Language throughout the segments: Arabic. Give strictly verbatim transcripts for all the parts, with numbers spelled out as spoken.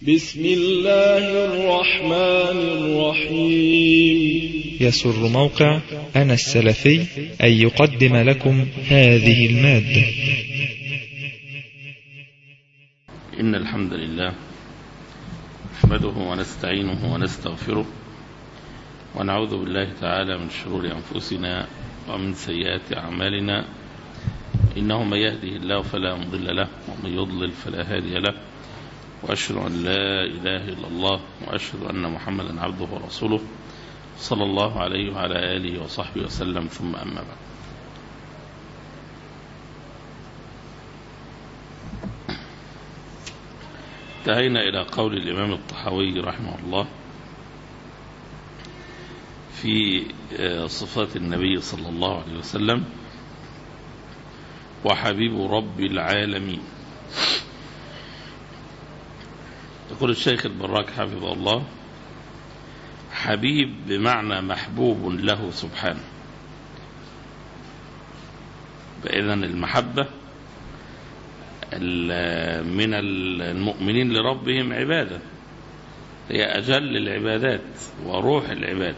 بسم الله الرحمن الرحيم. يسر موقع أنا السلفي أن يقدم لكم هذه المادة. إن الحمد لله نحمده ونستعينه ونستغفره ونعوذ بالله تعالى من شرور أنفسنا ومن سيئات أعمالنا، إنه من يهده الله فلا مضل له ومن يضلل فلا هادي له، وأشهد أن لا إله إلا الله وأشهد أن محمدا عبده ورسوله صلى الله عليه وعلى آله وصحبه وسلم، ثم أما بعد. انتهينا إلى قول الإمام الطحاوي رحمه الله في صفات النبي صلى الله عليه وسلم: وحبيب رب العالمين. يقول الشيخ البراك حفظه الله: حبيب بمعنى محبوب له سبحانه. فإذن المحبة من المؤمنين لربهم عبادة، هي أجل العبادات وروح العباد،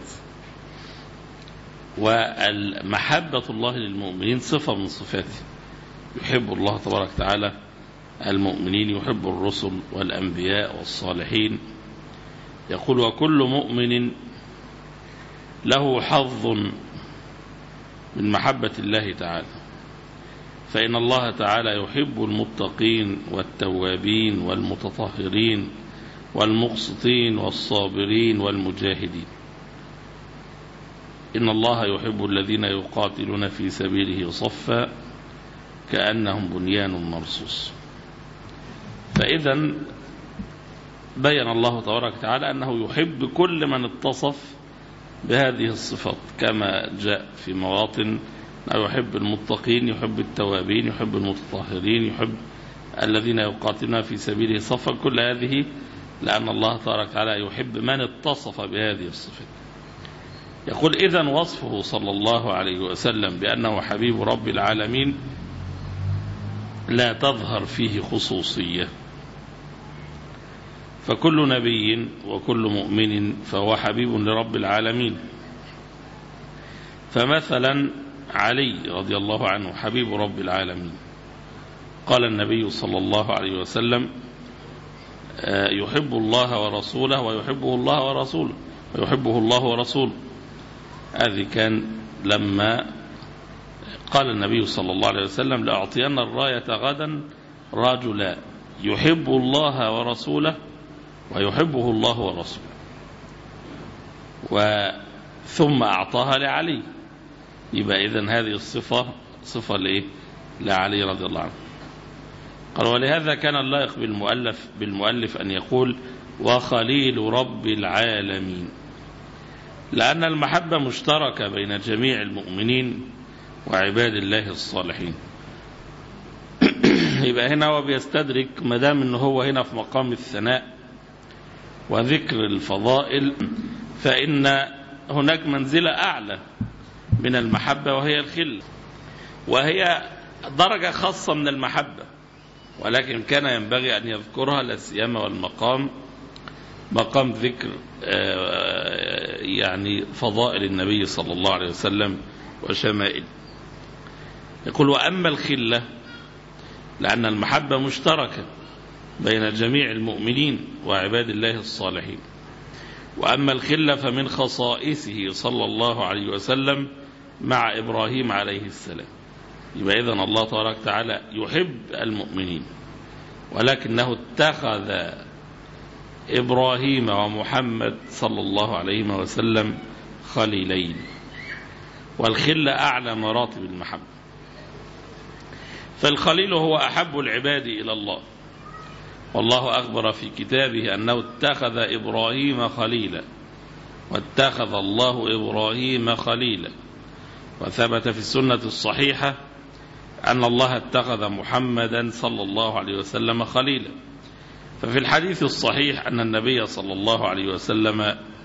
والمحبة الله للمؤمنين صفة من صفاته. يحب الله تبارك وتعالى المؤمنين، يحب الرسل والأنبياء والصالحين. يقول: وكل مؤمن له حظ من محبة الله تعالى، فإن الله تعالى يحب المتقين والتوابين والمتطهرين والمقسطين والصابرين والمجاهدين. إن الله يحب الذين يقاتلون في سبيله صفا كأنهم بنيان مرصوص. فإذا بين الله تبارك وتعالى أنه يحب كل من اتصف بهذه الصفات، كما جاء في مواطن: يحب المتقين، يحب التوابين، يحب المتطهرين، يحب الذين يقاتلون في سبيله صفا. كل هذه لأن الله تبارك وتعالى يحب من اتصف بهذه الصفات. يقول: إذن وصفه صلى الله عليه وسلم بأنه حبيب رب العالمين لا تظهر فيه خصوصية، فكل نبي وكل مؤمن فهو حبيب لرب العالمين. فمثلا علي رضي الله عنه حبيب رب العالمين. قال النبي صلى الله عليه وسلم: يحب الله ورسوله ويحبه الله ورسوله ويحبه الله ورسوله. هذه كان لما قال النبي صلى الله عليه وسلم: لأعطين الراية غدا رجلا يحب الله ورسوله ويحبه الله ورسوله. وثم أعطاها لعلي. يبقى إذن هذه الصفة صفة لإيه؟ لعلي رضي الله عنه. قال: ولهذا كان اللائق بالمؤلف, بالمؤلف أن يقول: وخليل رب العالمين، لأن المحبة مشتركة بين جميع المؤمنين وعباد الله الصالحين. يبقى هنا هو بيستدرك، مدام انه هو هنا في مقام الثناء وذكر الفضائل، فإن هناك منزلة أعلى من المحبة وهي الخلة، وهي درجة خاصة من المحبة، ولكن كان ينبغي أن يذكرها لا سيما والمقام مقام ذكر يعني فضائل النبي صلى الله عليه وسلم وشمائل. يقول: وأما الخلة، لأن المحبة مشتركة بين جميع المؤمنين وعباد الله الصالحين. وأما الخلة فمن خصائصه صلى الله عليه وسلم مع إبراهيم عليه السلام. يبقى إذن الله تبارك وتعالى يحب المؤمنين، ولكنه اتخذ إبراهيم ومحمد صلى الله عليه وسلم خليلين، والخلة أعلى مراتب المحبة. فالخليل هو أحب العباد إلى الله، والله أخبر في كتابه أنه اتخذ إبراهيم خليلا، واتخذ الله إبراهيم خليلا. وثبت في السنة الصحيحة أن الله اتخذ محمدا صلى الله عليه وسلم خليلا. ففي الحديث الصحيح أن النبي صلى الله عليه وسلم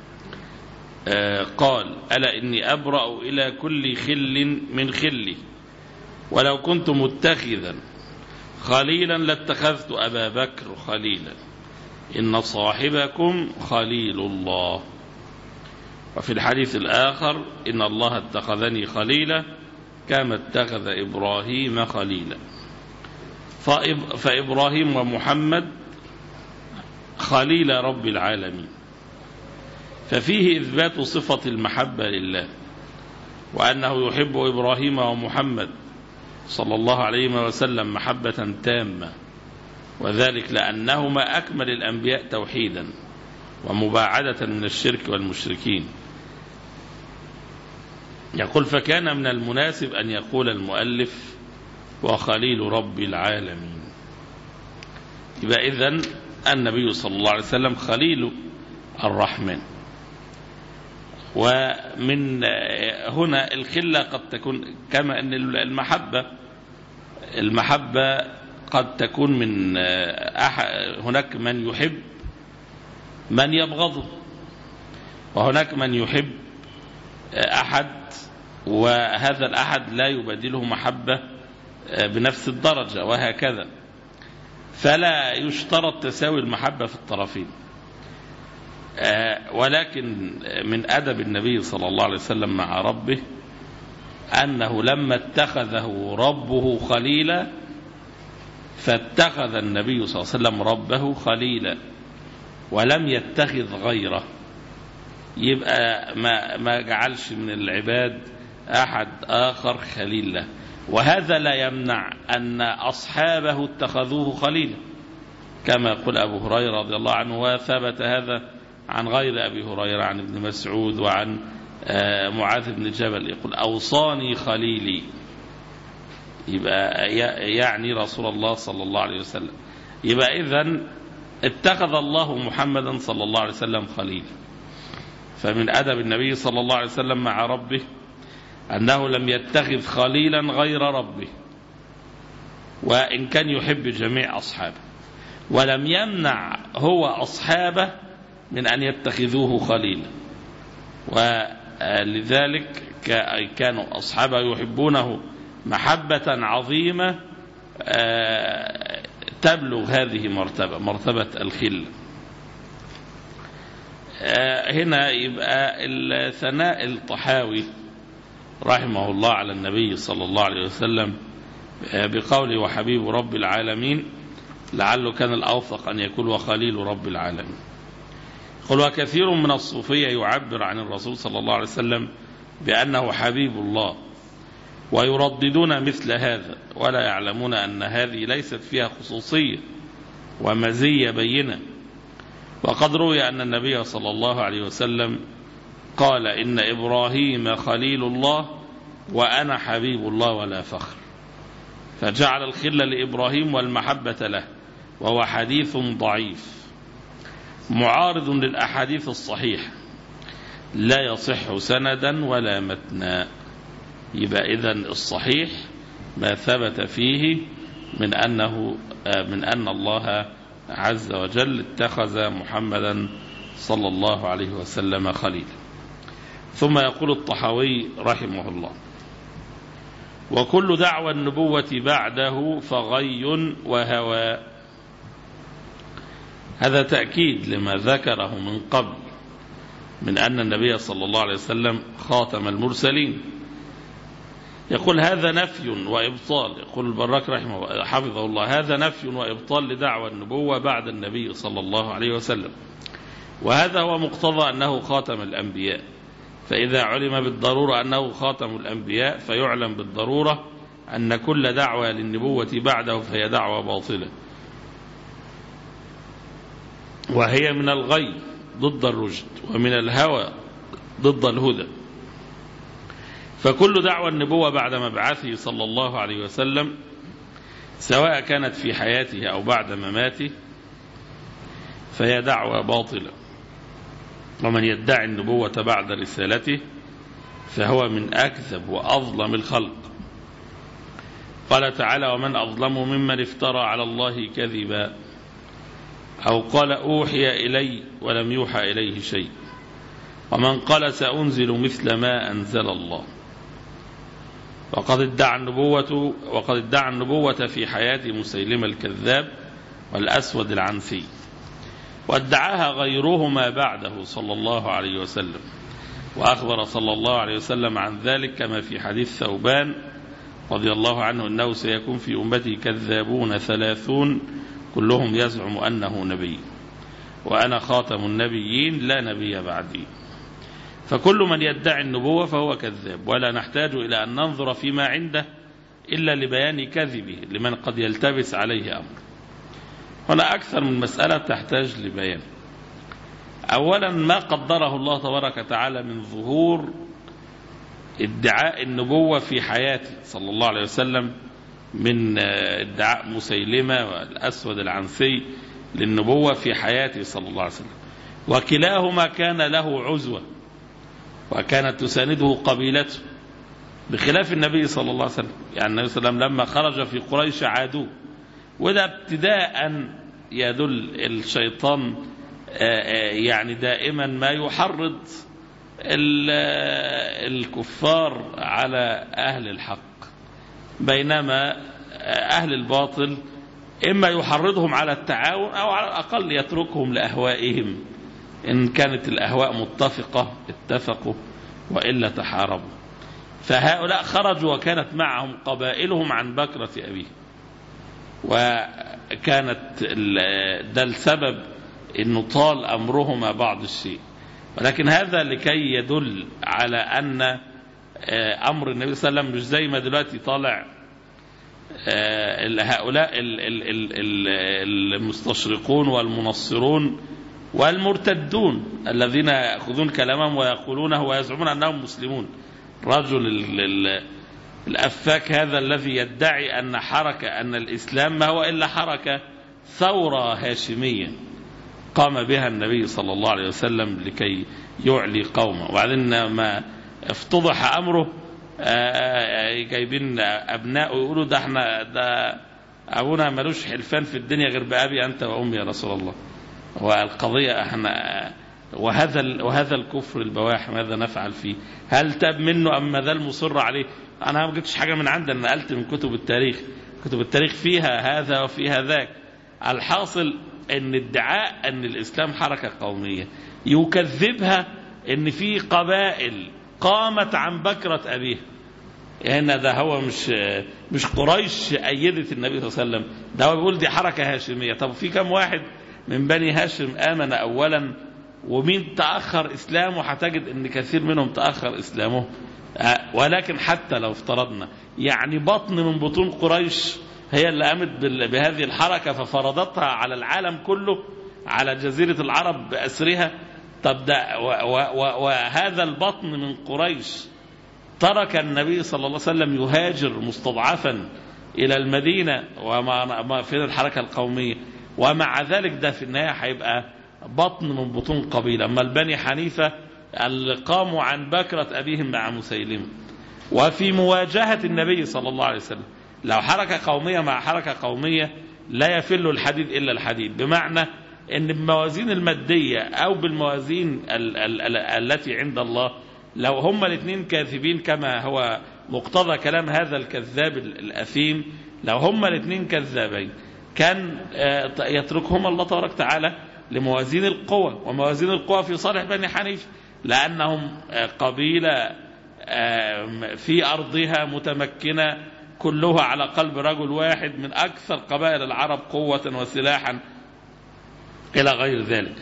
قال: ألا إني أبرأ إلى كل خل من خلي، ولو كنت متخذا خليلا لاتخذت أبا بكر خليلا. إن صاحبكم خليل الله. وفي الحديث الآخر إن الله اتخذني خليلا كما اتخذ إبراهيم خليلا. فإبراهيم ومحمد خليل رب العالمين، ففيه إثبات صفة المحبة لله، وأنه يحب إبراهيم ومحمد صلى الله عليه وسلم محبة تامة، وذلك لأنهما أكمل الأنبياء توحيدا ومباعدة من الشرك والمشركين. يقول فكان من المناسب أن يقول المؤلف وخليل رب العالمين. يبقى إذن النبي صلى الله عليه وسلم خليل الرحمن. ومن هنا الخلة قد تكون كما أن المحبة المحبة قد تكون من هناك من يحب من يبغضه، وهناك من يحب أحد وهذا الأحد لا يبادله محبة بنفس الدرجة، وهكذا. فلا يشترط تساوي المحبة في الطرفين، ولكن من أدب النبي صلى الله عليه وسلم مع ربه أنه لما اتخذه ربه خليلا فاتخذ النبي صلى الله عليه وسلم ربه خليلا ولم يتخذ غيره. يبقى ما, ما جعلش من العباد أحد آخر خليل له. وهذا لا يمنع أن أصحابه اتخذوه خليلا، كما يقول أبو هريرة رضي الله عنه، وثبت هذا عن غير أبي هريرة عن ابن مسعود وعن معاذ بن جبل، يقول أوصاني خليلي، يبقى يعني رسول الله صلى الله عليه وسلم. يبقى إذن اتخذ الله محمدا صلى الله عليه وسلم خليل. فمن أدب النبي صلى الله عليه وسلم مع ربه أنه لم يتخذ خليلا غير ربه، وإن كان يحب جميع أصحابه، ولم يمنع هو أصحابه من أن يتخذوه خليلا. ولذلك كانوا أصحابه يحبونه محبة عظيمة تبلغ هذه مرتبة مرتبة الخل. هنا يبقى الثناء الطحاوي رحمه الله على النبي صلى الله عليه وسلم بقوله وحبيب رب العالمين، لعله كان الأوفق أن يكون وخليل رب العالمين. قل وكثير من الصوفية يعبر عن الرسول صلى الله عليه وسلم بأنه حبيب الله، ويرددون مثل هذا ولا يعلمون أن هذه ليست فيها خصوصية ومزية بينة. وقد روي أن النبي صلى الله عليه وسلم قال إن إبراهيم خليل الله وأنا حبيب الله ولا فخر، فجعل الخل لإبراهيم والمحبة له، وهو حديث ضعيف معارض للأحاديث الصحيحة لا يصح سندا ولا متنا. يبقى إذن الصحيح ما ثبت فيه من أنه من أن الله عز وجل اتخذ محمدا صلى الله عليه وسلم خليلا. ثم يقول الطحاوي رحمه الله وكل دعوى النبوة بعده فغي وهوى. هذا تأكيد لما ذكره من قبل من أن النبي صلى الله عليه وسلم خاتم المرسلين. يقول هذا نفي وإبطال، يقول البراك رحمه حفظه الله هذا نفي وإبطال لدعوى النبوة بعد النبي صلى الله عليه وسلم، وهذا هو مقتضى أنه خاتم الأنبياء. فإذا علم بالضرورة أنه خاتم الأنبياء فيعلم بالضرورة أن كل دعوة للنبوة بعده فهي دعوة باطلة، وهي من الغي ضد الرشد ومن الهوى ضد الهدى. فكل دعوة النبوة بعد مبعثه صلى الله عليه وسلم سواء كانت في حياته أو بعد مماته فهي دعوة باطلة، ومن يدعي النبوة بعد رسالته فهو من أكذب وأظلم الخلق. قال تعالى ومن أظلم ممن افترى على الله كذبا أو قال أوحي إلي ولم يوحى إليه شيء، ومن قال سأنزل مثل ما أنزل الله. وقد ادعى النبوة وقد ادعى النبوة في حياة مسيلمة الكذاب والأسود العنسي، وادعاها غيرهما بعده صلى الله عليه وسلم، وأخبر صلى الله عليه وسلم عن ذلك كما في حديث ثوبان رضي الله عنه أنه سيكون في أمتي كذابون ثلاثون كلهم يزعم أنه نبي وأنا خاتم النبيين لا نبي بعدي. فكل من يدعي النبوة فهو كذاب، ولا نحتاج إلى أن ننظر فيما عنده إلا لبيان كذبه لمن قد يلتبس عليه أمر. هنا أكثر من مسألة تحتاج لبيان. أولا ما قدره الله تبارك وتعالى من ظهور ادعاء النبوة في حياته صلى الله عليه وسلم، من ادعاء مسيلمة والأسود العنسي للنبوة في حياته صلى الله عليه وسلم، وكلاهما كان له عزوة وكانت تسانده قبيلته، بخلاف النبي صلى الله عليه وسلم. يعني النبي صلى الله عليه وسلم لما خرج في قريش عادوه، وده ابتداء يدل الشيطان يعني دائما ما يحرض الكفار على أهل الحق، بينما أهل الباطل إما يحرضهم على التعاون أو على الأقل يتركهم لأهوائهم، إن كانت الأهواء متفقة اتفقوا وإلا تحاربوا. فهؤلاء خرجوا وكانت معهم قبائلهم عن بكرة أبيه، وكانت ده السبب إنه طال أمرهما بعض الشيء، ولكن هذا لكي يدل على أن أمر النبي صلى الله عليه وسلم مش زي ما دلوقتي طالع هؤلاء المستشرقون والمنصرون والمرتدون الذين يأخذون كلامهم ويقولونه ويزعمون أنهم مسلمون. رجل الأفاك هذا الذي يدعي أن حركة أن الإسلام ما هو إلا حركة ثورة هاشمية قام بها النبي صلى الله عليه وسلم لكي يعلي قومه، وبعدين ما افتضح أمره جايبين أبناء ويقولوا ده احنا ده أبونا ملوش حلفان في الدنيا غير بأبي أنت وأمي يا رسول الله. والقضية احنا وهذا وهذا الكفر البواح ماذا نفعل فيه؟ هل تاب منه أم ما زال مصر عليه؟ أنا ما جبتش حاجة من عندي، أنا نقلت من كتب التاريخ، كتب التاريخ فيها هذا وفيها ذاك. الحاصل أن ادعاء أن الإسلام حركة قومية يكذبها أن في قبائل قامت عن بكرة أبيه، يعني ده هو مش مش قريش أيدت النبي صلى الله عليه وسلم، ده هو بيقول دي حركة هاشمية. طب في كم واحد من بني هاشم آمن أولا ومين تأخر إسلامه؟ هتجد أن كثير منهم تأخر إسلامه. ولكن حتى لو افترضنا يعني بطن من بطون قريش هي اللي قامت بهذه الحركة ففرضتها على العالم كله، على جزيرة العرب بأسرها. طب ده وهذا البطن من قريش ترك النبي صلى الله عليه وسلم يهاجر مستضعفا إلى المدينة وما في الحركة القومية، ومع ذلك ده في النهاية هيبقى بطن من بطون قبيلة. أما البني حنيفة اللي قاموا عن بكرة أبيهم مع مسيلمة. وفي مواجهة النبي صلى الله عليه وسلم لو حركة قومية مع حركة قومية لا يفل الحديد إلا الحديد، بمعنى أن بالموازين المادية أو بالموازين ال ال ال التي عند الله لو هم الاثنين كاذبين كما هو مقتضى كلام هذا الكذاب الأثيم، لو هم الاثنين كذابين كان يتركهم الله تبارك وتعالى لموازين القوى، وموازين القوى في صالح بني حنيفة لأنهم قبيلة في أرضها متمكنة كلها على قلب رجل واحد من أكثر قبائل العرب قوة وسلاحا إلى غير ذلك.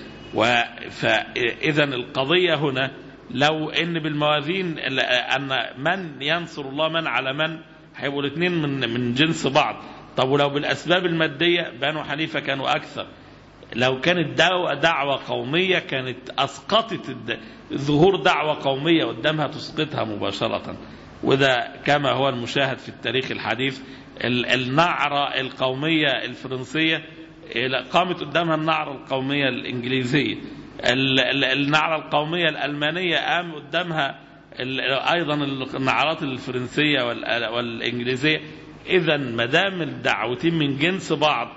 فإذا القضية هنا لو إن بالموازين أن من ينصر الله من على من هيبقوا الاثنين من من جنس بعض. طب ولو بالأسباب المادية بنو حنيفة كانوا أكثر، لو كانت دعوة قومية كانت أسقطت ظهور دعوة قومية قدامها تسقطها مباشرة. وده كما هو المشاهد في التاريخ الحديث، النعرة القومية الفرنسية قامت قدامها النعرة القومية الإنجليزية، النعرة القومية الألمانية قام قدامها أيضا النعرات الفرنسية والإنجليزية. إذا مدام الدعوتين من جنس بعض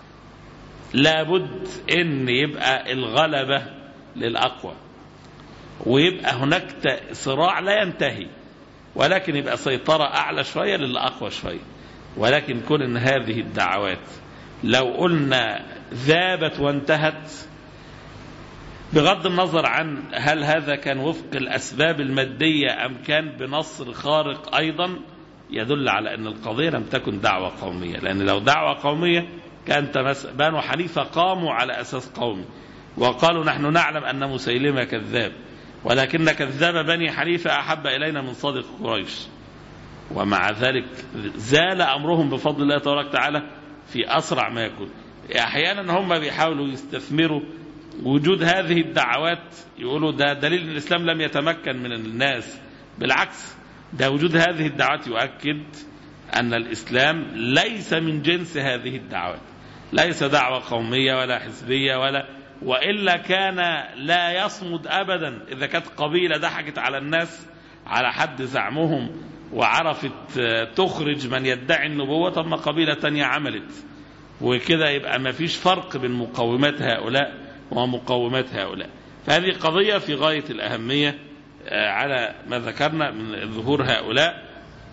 لابد ان يبقى الغلبة للأقوى، ويبقى هناك صراع لا ينتهي، ولكن يبقى سيطرة أعلى شوية للأقوى شوية. ولكن كل إن هذه الدعوات لو قلنا ذابت وانتهت بغض النظر عن هل هذا كان وفق الأسباب المادية أم كان بنصر خارق أيضا، يدل على أن القضية لم تكن دعوة قومية. لأن لو دعوة قومية كانت بنو حنيفة قاموا على أساس قومي وقالوا نحن نعلم أن مسيلمة كذاب، ولكن كذاب بني حنيفة أحب إلينا من صادق قريش، ومع ذلك زال أمرهم بفضل الله تبارك وتعالى في أسرع ما يكون. أحيانا هم بيحاولوا يستثمروا وجود هذه الدعوات، يقولوا ده دليل أن الإسلام لم يتمكن من الناس، بالعكس ده وجود هذه الدعوات يؤكد أن الإسلام ليس من جنس هذه الدعوات، ليس دعوة قومية ولا حزبية ولا، وإلا كان لا يصمد أبدا. إذا كانت قبيلة ضحكت على الناس على حد زعمهم وعرفت تخرج من يدعي النبوة، طب ما قبيلة تانية عملت، وكده يبقى ما فيش فرق بين مقومات هؤلاء ومقومات هؤلاء. فهذه قضية في غاية الأهمية على ما ذكرنا من ظهور هؤلاء،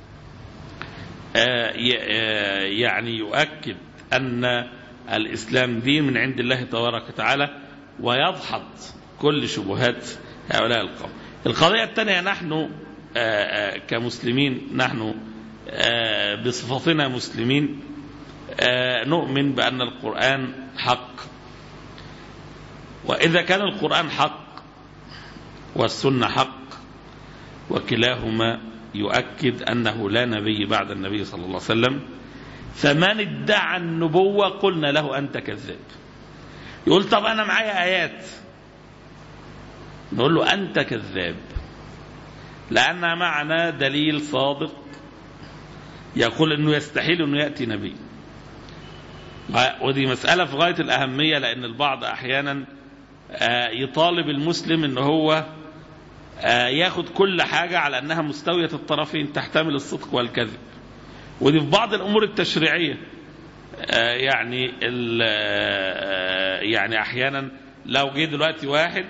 يعني يؤكد أن الإسلام دين من عند الله تبارك وتعالى ويضحط كل شبهات هؤلاء القوم. القضية الثانية، نحن كمسلمين، نحن بصفتنا مسلمين نؤمن بأن القرآن حق، وإذا كان القرآن حق والسنة حق وكلاهما يؤكد أنه لا نبي بعد النبي صلى الله عليه وسلم، فمن ادعى النبوة قلنا له أنت كذاب. يقول طب أنا معايا آيات، نقول له أنت كذاب، لأن معنا دليل صادق يقول أنه يستحيل أنه يأتي نبي. ودي مسألة في غاية الأهمية، لأن البعض أحيانا يطالب المسلم أنه هو ياخد كل حاجة على أنها مستوية الطرفين تحتمل الصدق والكذب. ودي في بعض الأمور التشريعية، يعني يعني أحيانا لو جه دلوقتي واحد،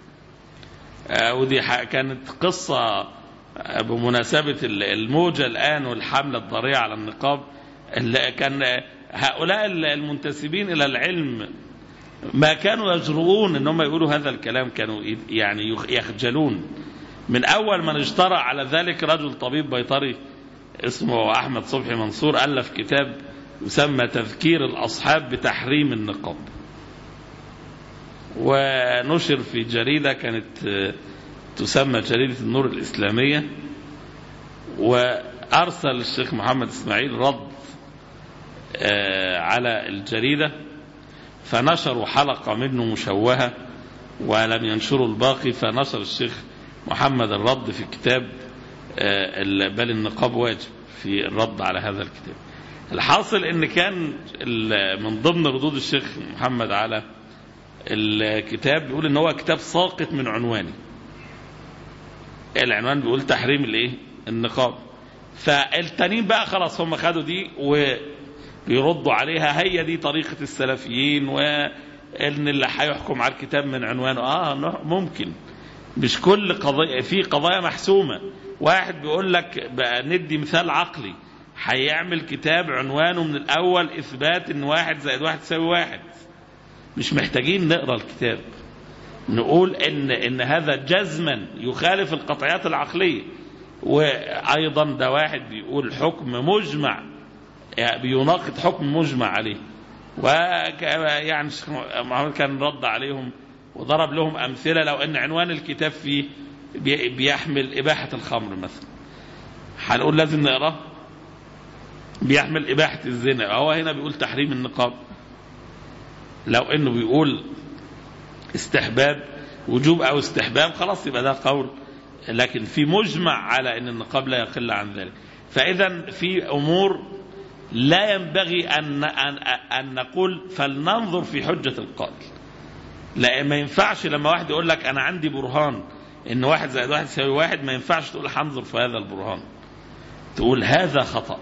ودي كانت قصة بمناسبة الموجة الآن والحملة الضارية على النقاب، كان هؤلاء المنتسبين إلى العلم ما كانوا يجرؤون أنهم يقولوا هذا الكلام، كانوا يعني يخجلون. من أول من اجترأ على ذلك رجل طبيب بيطري اسمه أحمد صبحي منصور، ألف كتاب يسمى تذكير الأصحاب بتحريم النقاب، ونشر في جريدة كانت تسمى جريدة النور الإسلامية، وأرسل الشيخ محمد إسماعيل رد على الجريدة، فنشروا حلقة منه مشوهة ولم ينشروا الباقي، فنشر الشيخ محمد الرد في كتاب بل النقاب واجب في الرد على هذا الكتاب. الحاصل ان كان من ضمن ردود الشيخ محمد على الكتاب بيقول ان هو كتاب ساقط من عنوانه، العنوان بيقول تحريم الايه النقاب. فالتانيين بقى خلاص هم خدوا دي ويردوا عليها، هي دي طريقة السلفيين، وان اللي هيحكم على الكتاب من عنوانه اه ممكن، مش كل قضية، في قضايا محسومة. واحد بيقول لك بقى ندي مثال عقلي، هيعمل كتاب عنوانه من الأول إثبات إن واحد زائد واحد يساوي واحد، مش محتاجين نقرأ الكتاب نقول إن إن هذا جزما يخالف القطعيات العقلية. وأيضا ده واحد بيقول حكم مجمع، يعني بيناقض حكم مجمع عليه، ويعني محمد كان رد عليهم وضرب لهم أمثلة، لو أن عنوان الكتاب فيه بيحمل إباحة الخمر مثلا، هنقول لازم نقرأ بيحمل إباحة الزنا. هو هنا بيقول تحريم النقاب، لو أنه بيقول استحباب وجوب أو استحباب خلاص يبقى ده قول، لكن في مجمع على أن النقاب لا يقل عن ذلك. فإذا في أمور لا ينبغي أن, أن, أن نقول فلننظر في حجة القائل، لا ما ينفعش لما واحد يقول لك أنا عندي برهان إن واحد زائد واحد يساوي واحد، ما ينفعش تقول حنظر في هذا البرهان، تقول هذا خطأ.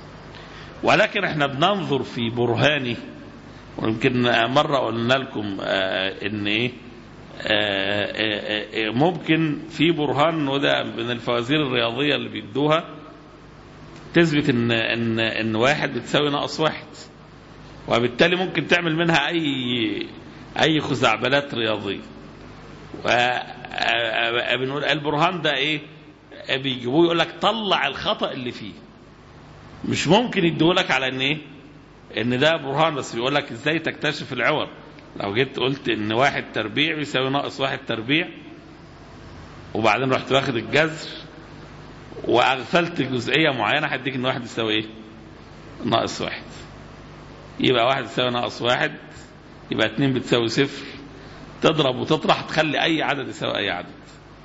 ولكن احنا بننظر في برهانه. ويمكن مرة قلنا لكم آه إن إيه آه آه ممكن في برهان، وده من الفوازير الرياضية اللي بيدوها، تثبت إن إن إن واحد بتساوي ناقص واحد، وبالتالي ممكن تعمل منها أي أي خزعبلات رياضية. وبنقول البرهان ده ايه؟ بيجيبوه يقول لك طلع الخطأ اللي فيه. مش ممكن يديهولك على ان ايه؟ ان ده برهان، بس بيقول لك ازاي تكتشف العور. لو جيت قلت ان واحد تربيع بيساوي ناقص واحد تربيع، وبعدين رحت واخد الجذر واغفلت جزئيه معينه، هديك ان واحد يساوي ايه؟ ناقص واحد. يبقى واحد يساوي ناقص واحد، يبقى اتنين بتساوي صفر. تضرب وتطرح تخلي اي عدد يساوي اي عدد.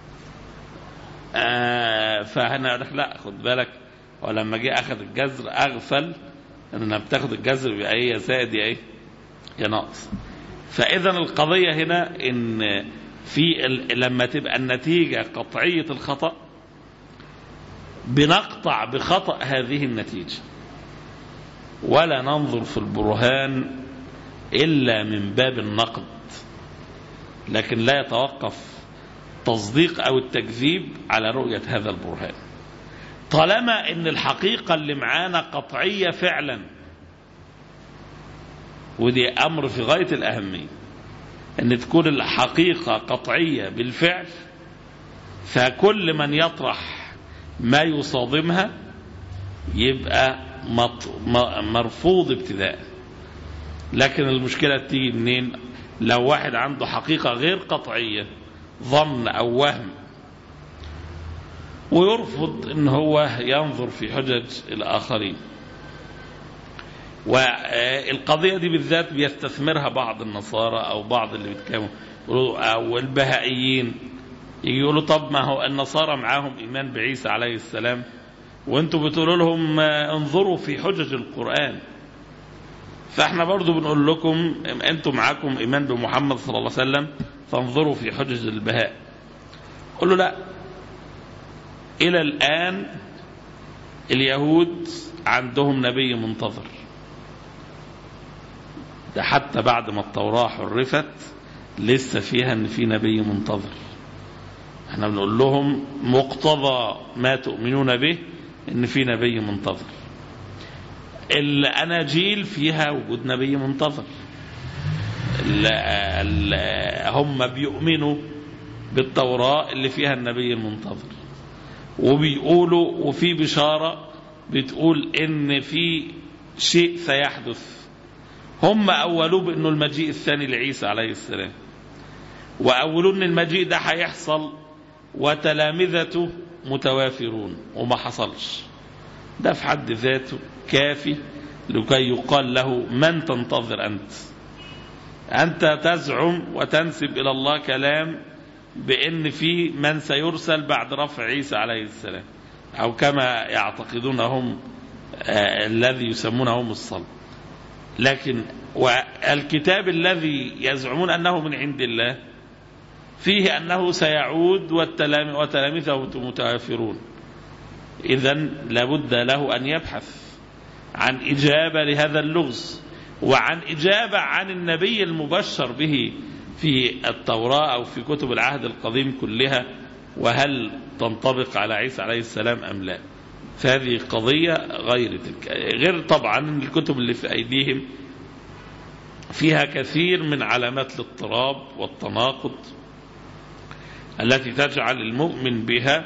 آه فهنا لا، خد بالك، ولما جه اخذ الجذر اغفل ان لما بتاخد الجذر بيبقى ايه؟ يا زائد يا ايه؟ يا ناقص. فاذا القضيه هنا ان في لما تبقى النتيجه قطعيه الخطأ بنقطع بخطأ هذه النتيجه، ولا ننظر في البرهان الا من باب النقد، لكن لا يتوقف تصديق او التكذيب على رؤيه هذا البرهان، طالما ان الحقيقه اللي معانا قطعيه فعلا. ودي امر في غايه الاهميه، ان تكون الحقيقه قطعيه بالفعل، فكل من يطرح ما يصادمها يبقى مرفوض ابتداء. لكن المشكله تيجي منين؟ لو واحد عنده حقيقه غير قطعيه، ظن او وهم، ويرفض ان هو ينظر في حجج الاخرين. والقضيه دي بالذات بيستثمرها بعض النصارى او بعض اللي بيتكلموا او البهائيين، يجي يقولوا طب ما هو النصارى معاهم ايمان بعيسى عليه السلام، وانتوا بتقولوا لهم انظروا في حجج القرآن. فاحنا برضو بنقول لكم انتوا معاكم ايمان بمحمد صلى الله عليه وسلم، فانظروا في حجج البهاء. قل له لا، الى الان اليهود عندهم نبي منتظر، ده حتى بعد ما التوراة حرفت لسه فيها ان في نبي منتظر. احنا بنقول لهم مقتضى ما تؤمنون به ان في نبي منتظر. الاناجيل فيها وجود نبي منتظر. هم بيؤمنوا بالتوراة اللي فيها النبي المنتظر، وبيقولوا وفي بشارة بتقول ان في شيء سيحدث. هم اولوا بانه المجيء الثاني لعيسى عليه السلام، واولوا ان المجيء ده هيحصل وتلامذته متوافرون، وما حصلش. ده في حد ذاته كافي لكي يقال له من تنتظر أنت؟ أنت تزعم وتنسب إلى الله كلام بأن في من سيرسل بعد رفع عيسى عليه السلام، أو كما يعتقدون هم آه الذي يسمونهم الصلب. لكن والكتاب الذي يزعمون أنه من عند الله فيه أنه سيعود وتلامذته متوافرون. إذن لابد له أن يبحث عن إجابة لهذا اللغز، وعن إجابة عن النبي المبشر به في التوراة أو في كتب العهد القديم كلها، وهل تنطبق على عيسى عليه السلام أم لا. فهذه قضية غير تلك، غير طبعا الكتب اللي في أيديهم فيها كثير من علامات الاضطراب والتناقض التي تجعل المؤمن بها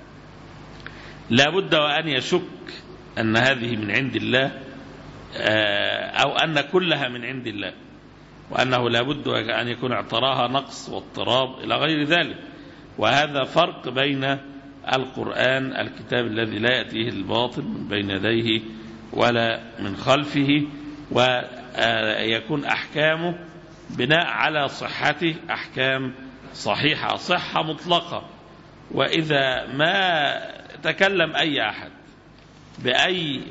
لا بد وأن يشك أن هذه من عند الله، أو أن كلها من عند الله، وأنه لا بد أن يكون اعتراها نقص واضطراب إلى غير ذلك. وهذا فرق بين القرآن الكتاب الذي لا يأتيه الباطل من بين يديه ولا من خلفه، ويكون أحكامه بناء على صحته أحكام صحيحة صحة مطلقة. وإذا ما تكلم أي أحد بأي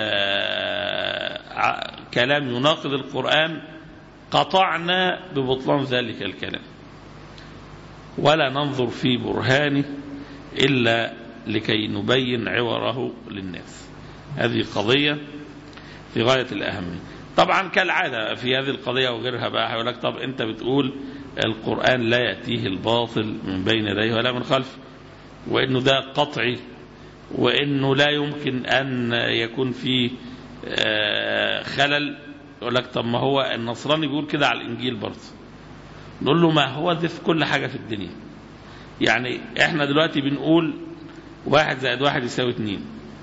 كلام يناقض القرآن قطعنا ببطلان ذلك الكلام، ولا ننظر في برهانه إلا لكي نبين عوره للناس. هذه قضية في غاية الأهمية. طبعا كالعادة في هذه القضية وغيرها بقى هيقول لك طب أنت بتقول القرآن لا يأتيه الباطل من بين يديه ولا من خلفه، وإنه ده قطعي، وإنه لا يمكن أن يكون فيه خلل. يقول لك طب ما هو النصراني بيقول كده على الإنجيل برضه، نقول له ما هو ده في كل حاجة في الدنيا. يعني احنا دلوقتي بنقول واحد زائد واحد يساوي اتنين،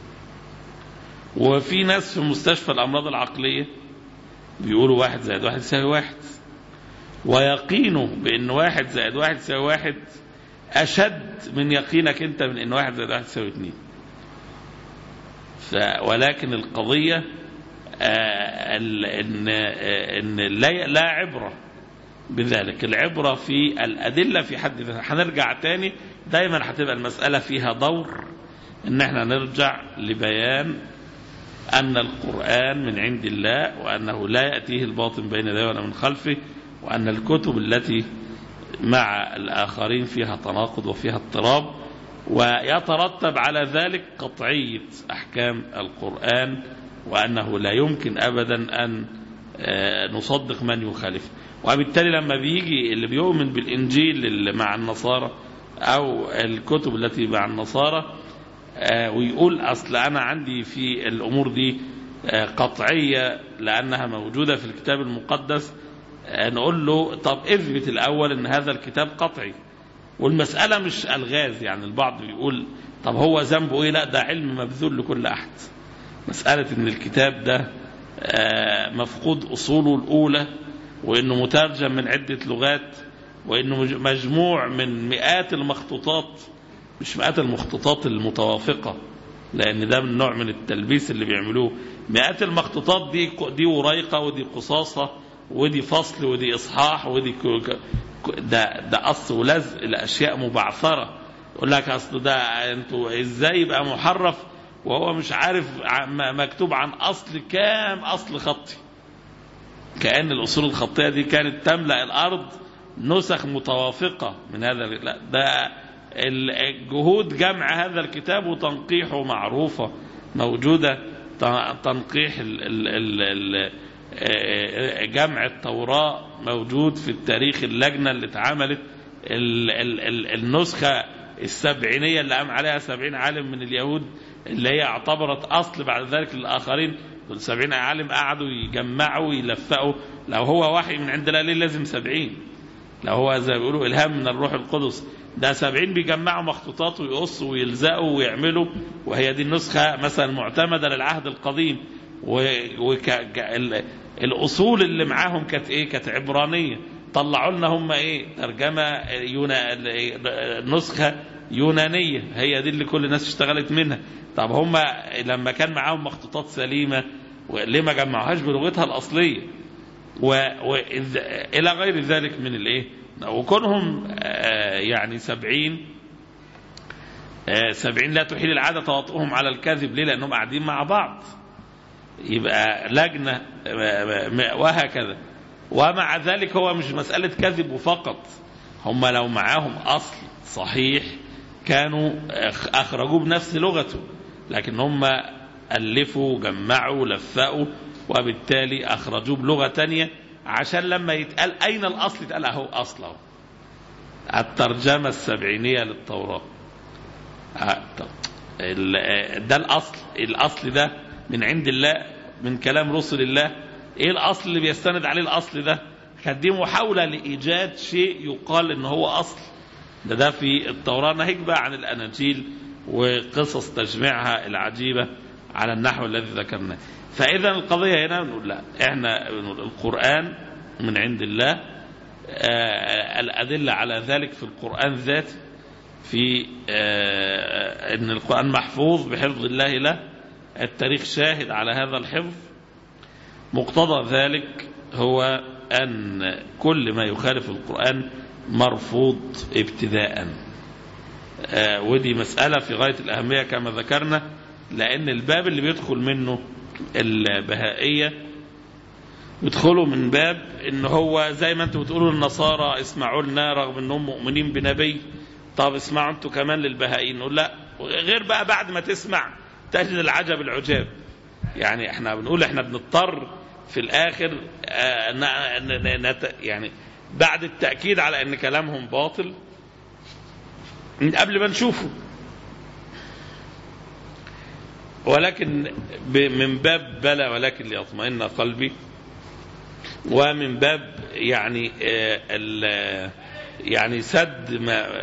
وفي ناس في مستشفى الأمراض العقلية بيقولوا واحد زائد واحد يساوي واحد، ويقينه بأن واحد زائد واحد يساوي واحد أشد من يقينك أنت من أن واحد زائد واحد يساوي اتنين. ولكن القضية آه إن, آه إن لا, لا عبرة بذلك، العبرة في الأدلة في حد ذاتها. هنرجع تاني دايما هتبقى المسألة فيها دور إن احنا نرجع لبيان أن القرآن من عند الله، وأنه لا يأتيه الباطن بين يديه ولا من خلفه، وأن الكتب التي مع الآخرين فيها تناقض وفيها اضطراب، ويترتب على ذلك قطعية أحكام القرآن، وأنه لا يمكن أبدا أن نصدق من يخالف. وبالتالي لما بيجي اللي بيؤمن بالإنجيل اللي مع النصارى أو الكتب التي مع النصارى ويقول أصل أنا عندي في الأمور دي قطعية لأنها موجودة في الكتاب المقدس، نقول له طب اثبت الأول أن هذا الكتاب قطعي. والمسألة مش ألغاز، يعني البعض يقول طب هو ذنبه إيه؟ لا، ده علم مبذول لكل أحد. مسألة أن الكتاب ده مفقود أصوله الأولى، وأنه مترجم من عدة لغات، وأنه مجموع من مئات المخطوطات، مش مئات المخطوطات المتوافقة، لأن ده من نوع من التلبيس اللي بيعملوه. مئات المخطوطات دي دي وريقة ودي قصاصة ودي فصل ودي إصحاح ودي ده ده أصل ولزق الأشياء مبعثرة. يقول لك أصل ده أنتوا إزاي يبقى محرف وهو مش عارف مكتوب عن أصل كام أصل خطي، كأن الأصول الخطية دي كانت تملأ الأرض نسخ متوافقة من هذا. لا، ده الجهود جمع هذا الكتاب وتنقيحه معروفة موجودة. تنقيح ال ال ال جمع التوراة موجود في التاريخ، اللجنة اللي اتعملت النسخة السبعينية اللي قام عليها سبعين عالم من اليهود، اللي هي اعتبرت أصل بعد ذلك للآخرين. سبعين عالم قعدوا يجمعوا ويلفقوا. لو هو وحي من عند الله ليه لازم سبعين؟ لو هو زي بيقولوا إلهام من الروح القدس، ده سبعين بيجمعوا مخطوطات ويقصوا ويلزقوا ويعملوا. وهي دي النسخة مثلا معتمدة للعهد القديم، والأصول اللي معاهم كانت إيه؟ كانت عبرانية. طلعوا لنا هم إيه؟ ترجمة يونا... نسخة يونانية، هي دي اللي كل الناس اشتغلت منها. طب هم لما كان معاهم مخطوطات سليمة ليه ما جمعوهاش بلغتها الأصلية؟ وإلى غير ذلك من الإيه؟ وكونهم يعني سبعين سبعين لا تحيل العادة تواطؤهم على الكذب. ليه؟ لأنهم قاعدين مع بعض، يبقى لجنة وهكذا. ومع ذلك هو مش مسألة كذب فقط، هم لو معاهم أصل صحيح كانوا أخرجوه بنفس لغته، لكن هم ألفوا جمعوا لفقوا، وبالتالي أخرجوه بلغة تانية عشان لما يتقال أين الأصل يتقال أهو أصله. الترجمة السبعينية للتوراة ده الأصل. الأصل ده من عند الله، من كلام رسل الله. إيه الأصل اللي بيستند عليه الأصل ده؟ كانت دي محاولة لإيجاد شيء يقال إن هو أصل. ده ده في التوراة، ناهيك بقى عن الأناجيل وقصص تجميعها العجيبة على النحو الذي ذكرناه. فإذا القضية هنا بنقول لا، إحنا بنقول القرآن من عند الله. آه الأدلة على ذلك في القرآن ذات، في آه إن القرآن محفوظ بحفظ الله له، التاريخ شاهد على هذا الحفظ. مقتضى ذلك هو أن كل ما يخالف القرآن مرفوض ابتداء. آه ودي مسألة في غاية الأهمية كما ذكرنا، لأن الباب اللي بيدخل منه البهائية يدخلوا من باب إن هو زي ما أنتم بتقولوا النصارى اسمعوا لنا رغم أنهم مؤمنين بنبي، طب اسمعوا أنتم كمان للبهائيين. نقول لا، غير بقى بعد ما تسمع تجد العجب العجاب. يعني احنا بنقول احنا بنضطر في الآخر آه يعني بعد التأكيد على أن كلامهم باطل من قبل ما نشوفه، ولكن من باب بلى ولكن ليطمئن قلبي، ومن باب يعني يعني سد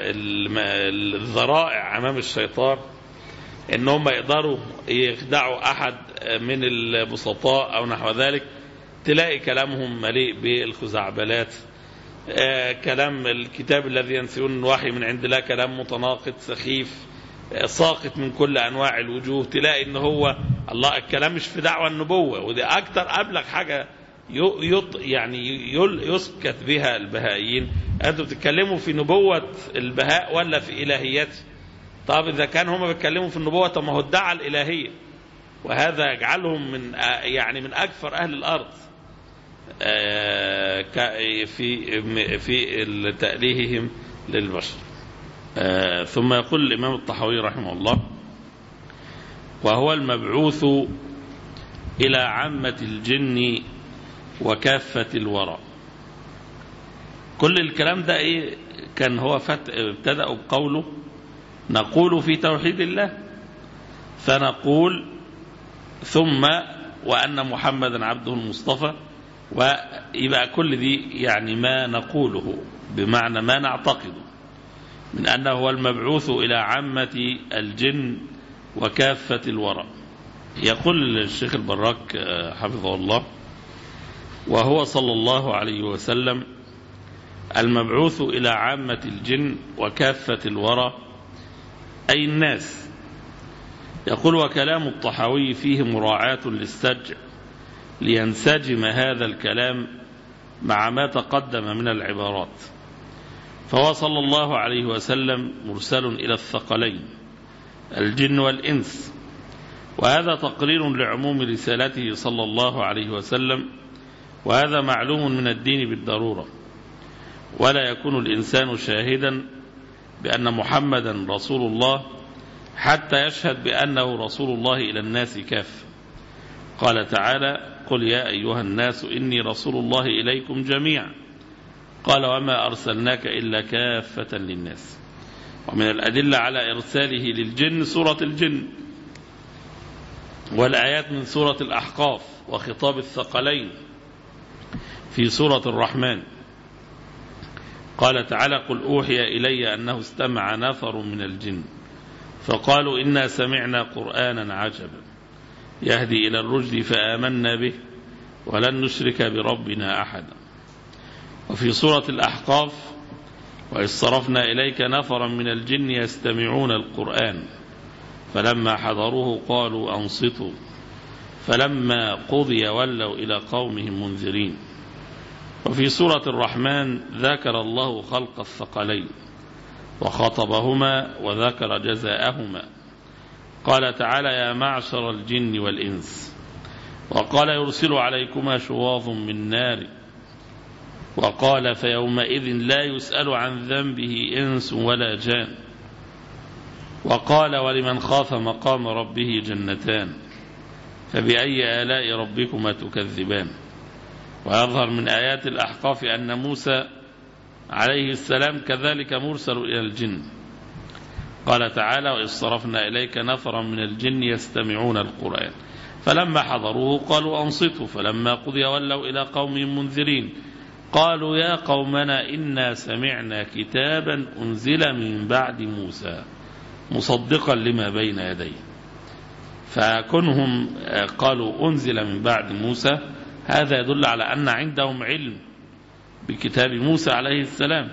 الذرائع امام الشيطان، ان هم يقدروا يخدعوا احد من البسطاء او نحو ذلك. تلاقي كلامهم مليء بالخزعبلات، كلام الكتاب الذي ينسون الوحي من عند الله كلام متناقض سخيف ساقط من كل انواع الوجوه. تلاقي ان هو الله الكلام مش في دعوى النبوة، ودي اكتر ابلغ حاجة يط يعني يسكت بها البهائيين. انتوا بتتكلموا في نبوة البهاء ولا في الهيات؟ طب اذا كان هم بيتكلموا في النبوة، طب ما هو ادعى الالهية، وهذا يجعلهم من يعني من اكثر اهل الارض في في تأليههم للبشر. ثم يقول الإمام الطحاوي رحمه الله: وهو المبعوث إلى عامة الجن وكافة الورى. كل الكلام ده إيه كان؟ هو ابتدأ بقوله: نقول في توحيد الله، فنقول ثم وأن محمدا عبده المصطفى، ويبقى كل دي يعني ما نقوله بمعنى ما نعتقده من أنه هو المبعوث إلى عامة الجن وكافة الورى. يقول الشيخ البراك حفظه الله: وهو صلى الله عليه وسلم المبعوث إلى عامة الجن وكافة الورى أي الناس. يقول: وكلام الطحاوي فيه مراعاة للسجع لينسجم هذا الكلام مع ما تقدم من العبارات، فهو صلى الله عليه وسلم مرسل إلى الثقلين الجن والإنس، وهذا تقرير لعموم رسالته صلى الله عليه وسلم، وهذا معلوم من الدين بالضرورة. ولا يكون الإنسان شاهدا بأن محمدا رسول الله حتى يشهد بأنه رسول الله إلى الناس كافة. قال تعالى: قل يا أيها الناس إني رسول الله إليكم جميعا. قال: وما أرسلناك إلا كافة للناس. ومن الأدلة على إرساله للجن سورة الجن، والآيات من سورة الأحقاف، وخطاب الثقلين في سورة الرحمن. قال تعالى: قل أوحي إلي أنه استمع نفر من الجن فقالوا إنا سمعنا قرآنا عجبا يهدي إلى الرشد فآمنا به ولن نشرك بربنا أحدا. وفي سورة الأحقاف: وإذ صرفنا إليك نفرا من الجن يستمعون القرآن فلما حضروه قالوا أنصتوا فلما قضي ولوا إلى قومهم منذرين. وفي سورة الرحمن ذكر الله خلق الثقلين وخاطبهما وذكر جزاءهما. قال تعالى: يا معشر الجن والإنس. وقال: يرسل عليكما شواظ من نار. وقال: فيومئذ لا يسأل عن ذنبه إنس ولا جان. وقال: ولمن خاف مقام ربه جنتان فبأي آلاء ربكما تكذبان. ويظهر من آيات الأحقاف أن موسى عليه السلام كذلك مرسل إلى الجن. قال تعالى: وإذ صرفنا إليك نفرا من الجن يستمعون القرآن فلما حضروه قالوا أنصتوا فلما قضي ولوا إلى قومهم منذرين. قالوا: يا قومنا إنا سمعنا كتابا أنزل من بعد موسى مصدقا لما بين يديه. فكونهم قالوا أنزل من بعد موسى هذا يدل على أن عندهم علم بكتاب موسى عليه السلام.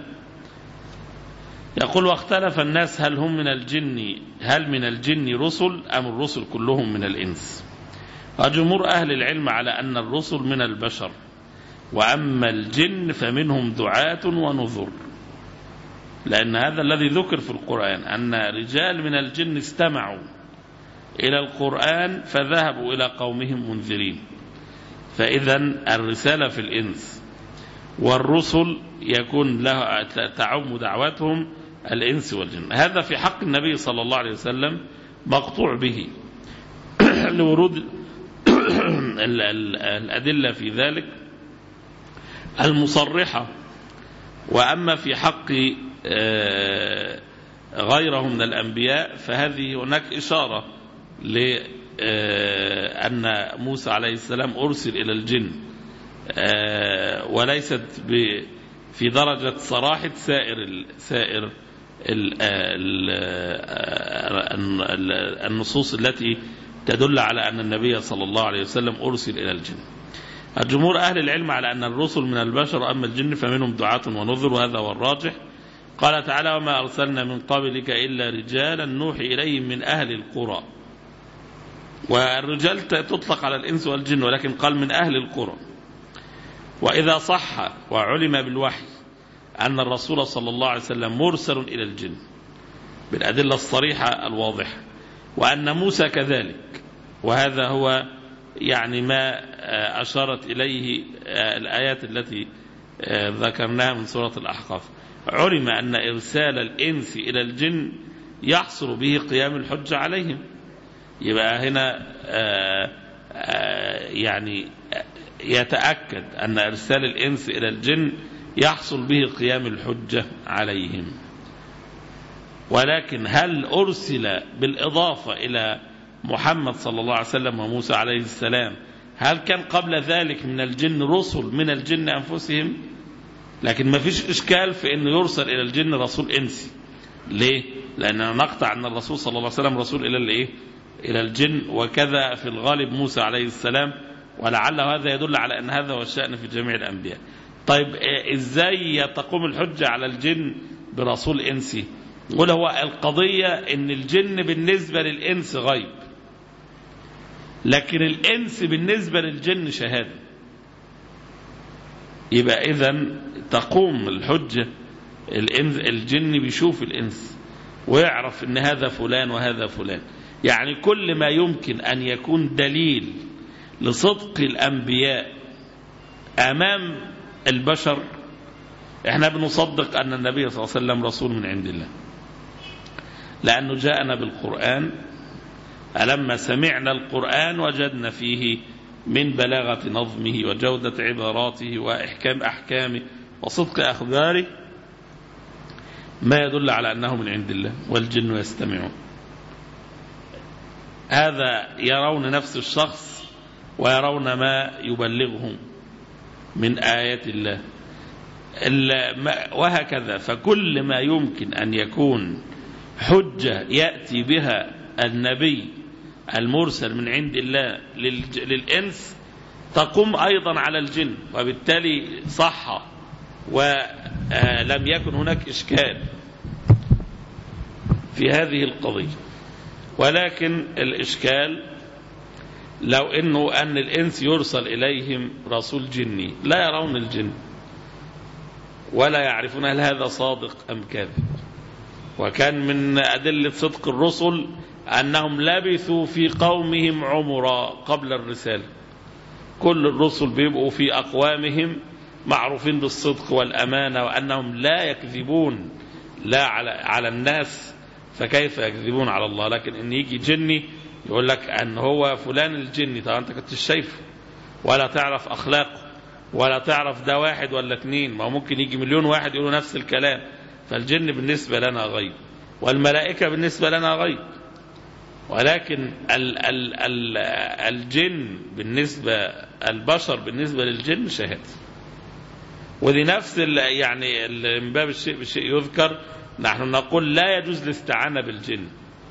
يقول: واختلف الناس هل هم من الجن هل من الجن رسل أم الرسل كلهم من الإنس. وجمهور أهل العلم على أن الرسل من البشر، وأما الجن فمنهم دعاة ونذر، لأن هذا الذي ذكر في القرآن أن رجال من الجن استمعوا إلى القرآن فذهبوا إلى قومهم منذرين. فإذا الرسالة في الإنس، والرسل يكون لها تعم دعوتهم الإنس والجن. هذا في حق النبي صلى الله عليه وسلم مقطوع به لورود الأدلة في ذلك المصرحة. وأما في حق غيره من الأنبياء فهذه هناك إشارة لأن موسى عليه السلام أرسل إلى الجن وليست في درجة صراحة سائر سائر النصوص التي تدل على أن النبي صلى الله عليه وسلم أرسل إلى الجن. الجمهور أهل العلم على أن الرسل من البشر، أما الجن فمنهم دعاة ونذر، وهذا هو الراجح. قال تعالى: وما أرسلنا من قبلك إلا رجالا نوحي إليهم من أهل القرى. والرجال تطلق على الإنس والجن، ولكن قال من أهل القرى. وإذا صح وعلم بالوحي أن الرسول صلى الله عليه وسلم مرسل إلى الجن بالأدلة الصريحة الواضحة، وأن موسى كذلك، وهذا هو يعني ما أشارت إليه الآيات التي ذكرناها من سورة الأحقاف، علم أن إرسال الإنس إلى الجن يحصل به قيام الحجة عليهم. يبقى هنا يعني يتأكد أن إرسال الإنس إلى الجن يحصل به قيام الحجة عليهم. ولكن هل أرسل بالإضافة إلى محمد صلى الله عليه وسلم وموسى عليه السلام، هل كان قبل ذلك من الجن رسل من الجن أنفسهم؟ لكن ما فيش إشكال في أنه يرسل إلى الجن رسول إنسي. ليه؟ لأننا نقطع أن الرسول صلى الله عليه وسلم رسول إلى الإيه؟ إلى الجن، وكذا في الغالب موسى عليه السلام، ولعل هذا يدل على أن هذا هو الشأن في جميع الأنبياء. طيب إزاي تقوم الحجة على الجن برسول إنسي؟ قل هو القضية أن الجن بالنسبة للإنس غيب، لكن الإنس بالنسبة للجن شهادة. يبقى إذن تقوم الحجة، الجن بيشوف الإنس ويعرف أن هذا فلان وهذا فلان. يعني كل ما يمكن أن يكون دليل لصدق الأنبياء أمام البشر، احنا بنصدق أن النبي صلى الله عليه وسلم رسول من عند الله، لأنه جاءنا بالقرآن. ألما سمعنا القرآن وجدنا فيه من بلاغة نظمه وجودة عباراته وإحكام أحكامه وصدق أخباره ما يدل على أنه من عند الله، والجن يستمعون. هذا يرون نفس الشخص ويرون ما يبلغهم من آيات الله، وهكذا. فكل ما يمكن أن يكون حجة يأتي بها النبي المرسل من عند الله للإنس تقوم أيضا على الجن، وبالتالي صح ولم يكن هناك إشكال في هذه القضية. ولكن الإشكال لو إنه أن الإنس يرسل إليهم رسول جني لا يرون الجن ولا يعرفون هل هذا صادق أم كاذب. وكان من أدلة صدق الرسل أنهم لبثوا في قومهم عمرا قبل الرسالة. كل الرسل بيبقوا في أقوامهم معروفين بالصدق والأمانة، وأنهم لا يكذبون لا على, على الناس، فكيف يكذبون على الله؟ لكن إن يجي جني يقول لك أن هو فلان الجني، طبعا أنت كنت شايفه ولا تعرف أخلاقه ولا تعرف ده واحد ولا اتنين، ما ممكن يجي مليون واحد يقولوا نفس الكلام. فالجن بالنسبة لنا غيب، والملائكة بالنسبة لنا غيب، ولكن ال ال ال الجن بالنسبة البشر بالنسبة للجن شهادة. ودي نفس يعني من باب الشيء بالشيء يذكر، نحن نقول لا يجوز الاستعانة بالجن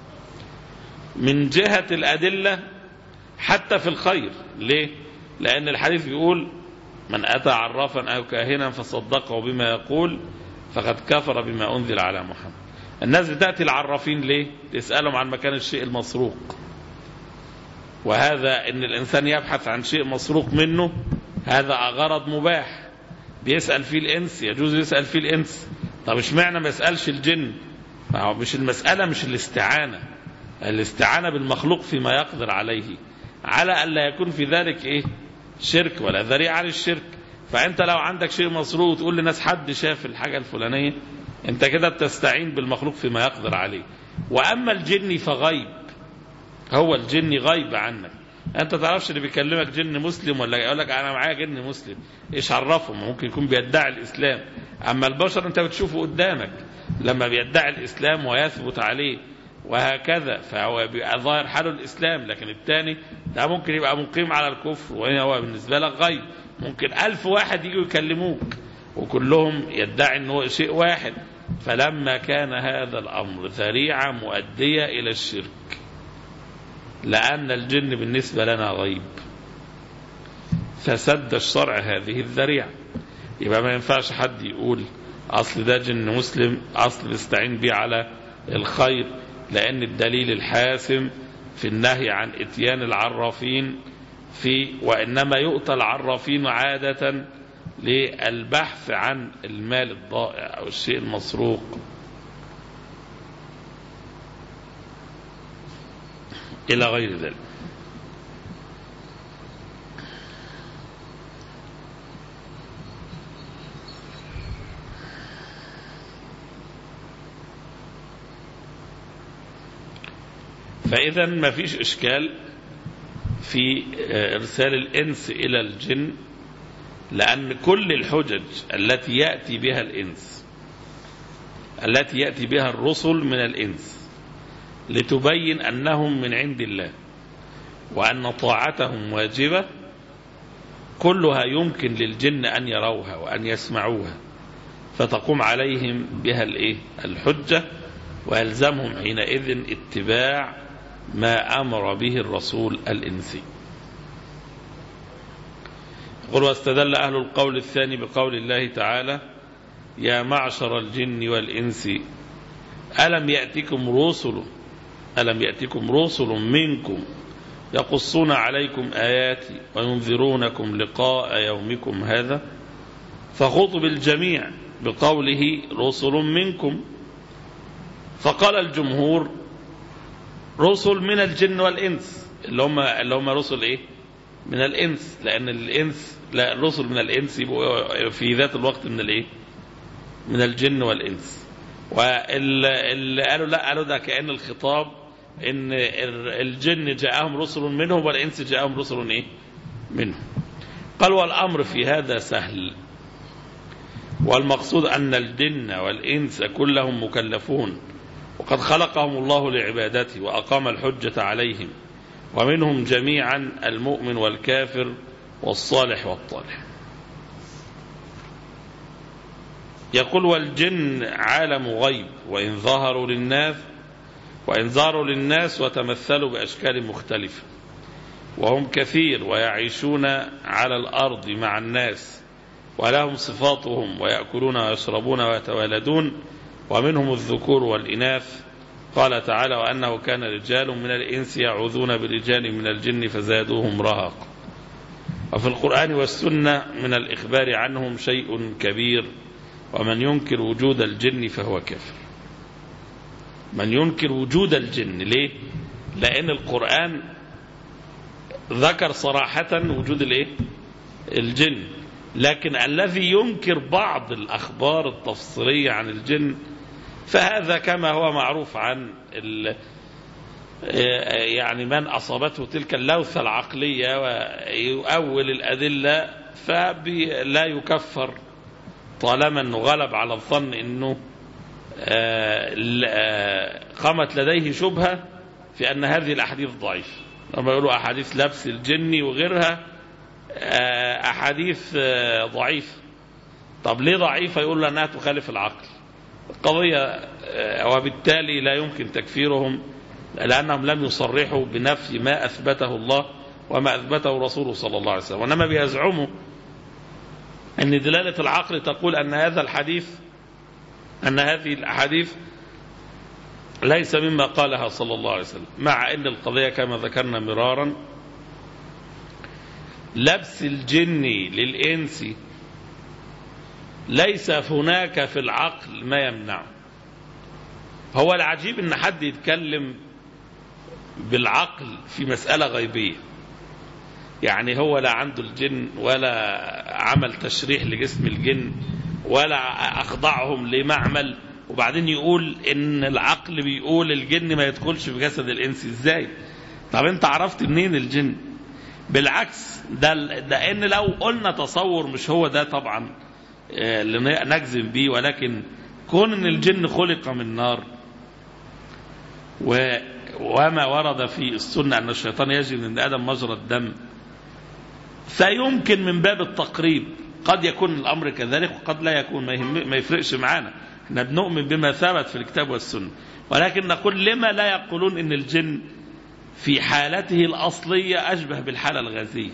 من جهة الأدلة حتى في الخير. ليه؟ لأن الحديث بيقول من أتى عرافا أو كاهنا فصدقه بما يقول فقد كفر بما أنزل على محمد. الناس بتأتي العرافين ليه؟ تسألهم عن مكان الشيء المسروق، وهذا إن الإنسان يبحث عن شيء مسروق منه هذا غرض مباح بيسأل فيه الإنس، يجوز يسأل فيه الإنس. طب اشمعنى ما يسألش الجن؟ مش المسألة مش الاستعانة، الاستعانة بالمخلوق فيما يقدر عليه، على أن لا يكون في ذلك إيه؟ شرك ولا ذريعة للشرك. فأنت لو عندك شيء مسروق وتقول للناس حد شاف الحاجة الفلانية، أنت كده بتستعين بالمخلوق فيما يقدر عليه. وأما الجن فغيب، هو الجن غيب عنك، أنت تعرفش اللي بيكلمك جن مسلم ولا يقول لك أنا معايا جن مسلم، إيش عرفهم؟ ممكن يكون بيدعي الإسلام. أما البشر أنت بتشوفه قدامك لما بيدعي الإسلام ويثبت عليه وهكذا، فهو بيبقى ظاهر حاله الإسلام. لكن الثاني ده ممكن يبقى مقيم على الكفر وهو بالنسبة لك غيب، ممكن ألف واحد يجوا يكلموك وكلهم يدعي أنه شيء واحد. فلما كان هذا الأمر ذريعة مؤدية إلى الشرك، لأن الجن بالنسبة لنا غيب، فسد الشرع هذه الذريعة. يبقى ما ينفعش حد يقول أصل ده جن مسلم أصل نستعين به على الخير، لأن الدليل الحاسم في النهي عن اتيان العرافين في وإنما يؤتى العرافين عادة للبحث عن المال الضائع أو الشيء المسروق. إلى غير ذلك. فإذا ما فيش إشكال في إرسال الإنس إلى الجن، لأن كل الحجج التي يأتي بها الإنس التي يأتي بها الرسل من الإنس لتبين أنهم من عند الله وأن طاعتهم واجبة، كلها يمكن للجن أن يروها وأن يسمعوها، فتقوم عليهم بها الحجة، ويلزمهم حينئذ اتباع ما أمر به الرسول الإنسي. يقول: واستدل أهل القول الثاني بقول الله تعالى: يا معشر الجن والإنس ألم يأتكم رسل ألم يأتكم رسل منكم يقصون عليكم آياتي وينذرونكم لقاء يومكم هذا، فخطب الجميع بقوله رسل منكم، فقال الجمهور رسل من الجن والإنس، اللي هم اللي هم رسل إيه؟ من الإنس، لأن الإنس لا الرسل من الإنس في ذات الوقت من الإيه؟ من الجن والإنس. واللي قالوا لا قالوا ده كأن الخطاب إن الجن جاءهم رسل منهم والإنس جاءهم رسل إيه؟ منهم. قال: والأمر في هذا سهل، والمقصود أن الجن والإنس كلهم مكلفون، وقد خلقهم الله لعبادته وأقام الحجة عليهم، ومنهم جميعا المؤمن والكافر والصالح والطالح. يقول: والجن عالم غيب، وإن ظهروا للناس وإن ظهروا للناس وتمثلوا بأشكال مختلفة، وهم كثير ويعيشون على الأرض مع الناس، ولهم صفاتهم ويأكلون ويشربون ويتوالدون، ومنهم الذكور والإناث. قال تعالى: وأنه كان رجال من الإنس يعوذون برجال من الجن فزادوهم رهقا. وفي القرآن والسنة من الإخبار عنهم شيء كبير، ومن ينكر وجود الجن فهو كافر. من ينكر وجود الجن ليه؟ لأن القرآن ذكر صراحة وجود الايه؟ الجن، لكن الذي ينكر بعض الأخبار التفصيلية عن الجن فهذا كما هو معروف عن يعني من أصابته تلك اللوثة العقلية ويؤول الأدلة فلا يكفر طالما أنه غلب على الظن أنه قامت لديه شبهة في أن هذه الأحاديث ضعيفة. لما يقولوا أحاديث لبس الجن وغيرها أحاديث ضعيفة، طب ليه ضعيفة؟ يقول لأنها تخالف العقل القضية، وبالتالي لا يمكن تكفيرهم لأنهم لم يصرحوا بنفي ما أثبته الله وما أثبته رسوله صلى الله عليه وسلم، وإنما بيزعموا أن دلالة العقل تقول أن هذا الحديث أن هذه الأحاديث ليس مما قالها صلى الله عليه وسلم، مع أن القضية كما ذكرنا مرارا لبس الجن للإنس ليس هناك في العقل ما يمنعه. هو العجيب أن حد يتكلم بالعقل في مسألة غيبية، يعني هو لا عنده الجن ولا عمل تشريح لجسم الجن ولا أخضعهم لمعمل، وبعدين يقول إن العقل بيقول الجن ما يدخلش في جسد الإنس. إزاي؟ طب أنت عرفت منين الجن؟ بالعكس ده لأن لو قلنا تصور مش هو ده طبعا اللي نجزم به، ولكن كون إن الجن خلق من نار وما ورد في السنة أن الشيطان يجري من آدم مجرى الدم، فيمكن من باب التقريب قد يكون الأمر كذلك وقد لا يكون، ما يفرقش معانا، احنا بنؤمن بما ثبت في الكتاب والسنة، ولكن نقول لما لا يقولون إن الجن في حالته الأصلية أشبه بالحالة الغازية؟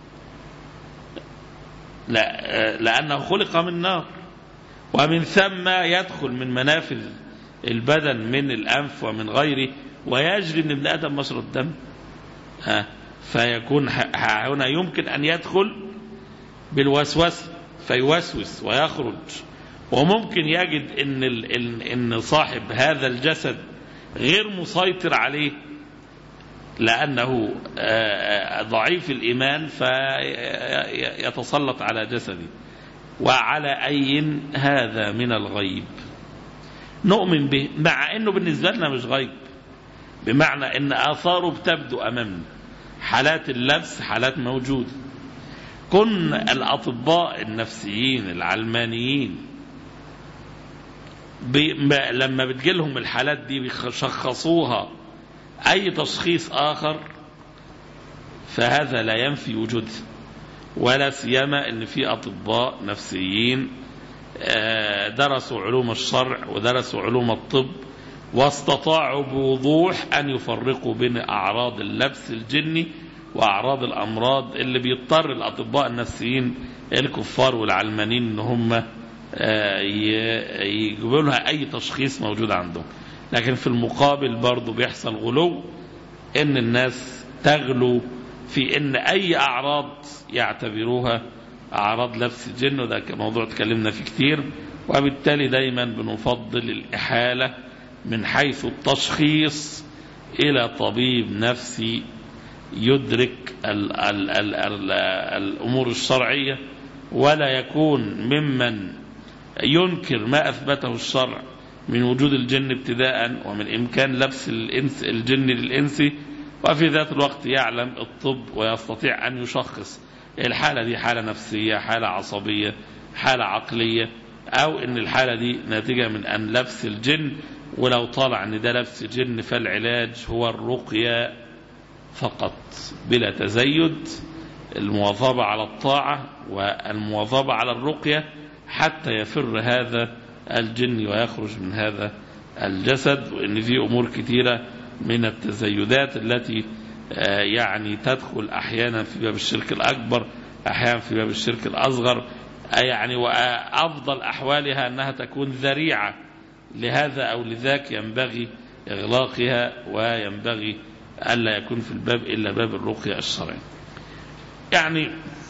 لا، لأنه خلق من نار، ومن ثم يدخل من منافذ البدن من الأنف ومن غيره ويجري من ابن آدم مجرى الدم، ها فيكون هنا يمكن أن يدخل بالوسوسة فيوسوس ويخرج، وممكن يجد إن إن صاحب هذا الجسد غير مسيطر عليه لأنه ضعيف الإيمان فيتسلط على جسده. وعلى أي هذا من الغيب نؤمن به، مع أنه بالنسبة لنا مش غيب، بمعنى أن آثاره بتبدو أمامنا، حالات اللبس حالات موجودة. كن الأطباء النفسيين العلمانيين لما بتجيلهم الحالات دي بيشخصوها أي تشخيص آخر فهذا لا ينفي وجوده، ولا سيما أن في أطباء نفسيين درسوا علوم الشرع ودرسوا علوم الطب واستطاعوا بوضوح أن يفرقوا بين أعراض اللبس الجني وأعراض الأمراض اللي بيضطر الأطباء النفسيين الكفار والعلمانيين إن هم يجيبوا لها أي تشخيص موجود عندهم. لكن في المقابل برضو بيحصل غلو، إن الناس تغلو في إن أي أعراض يعتبروها أعراض لبس الجن، وده موضوع تكلمنا فيه كتير. وبالتالي دايما بنفضل الإحالة من حيث التشخيص إلى طبيب نفسي يدرك ال ال ال ال الأمور الشرعية، ولا يكون ممن ينكر ما أثبته الشرع من وجود الجن ابتداء ومن إمكان لبس الإنس الجن للإنس، وفي ذات الوقت يعلم الطب ويستطيع أن يشخص الحالة دي حالة نفسية، حالة عصبية، حالة عقلية، أو إن الحالة دي ناتجة من أن لبس الجن. ولو طالع أن ده لبس جن فالعلاج هو الرقية فقط بلا تزيد، المواظبة على الطاعة والمواظبة على الرقية حتى يفر هذا الجن ويخرج من هذا الجسد. وإن في أمور كثيرة من التزيدات التي يعني تدخل أحيانا في باب الشرك الأكبر، أحيانا في باب الشرك الأصغر، يعني وأفضل أحوالها أنها تكون ذريعة لهذا أو لذاك، ينبغي إغلاقها وينبغي ألا يكون في الباب إلا باب الرقية الشرعي. يعني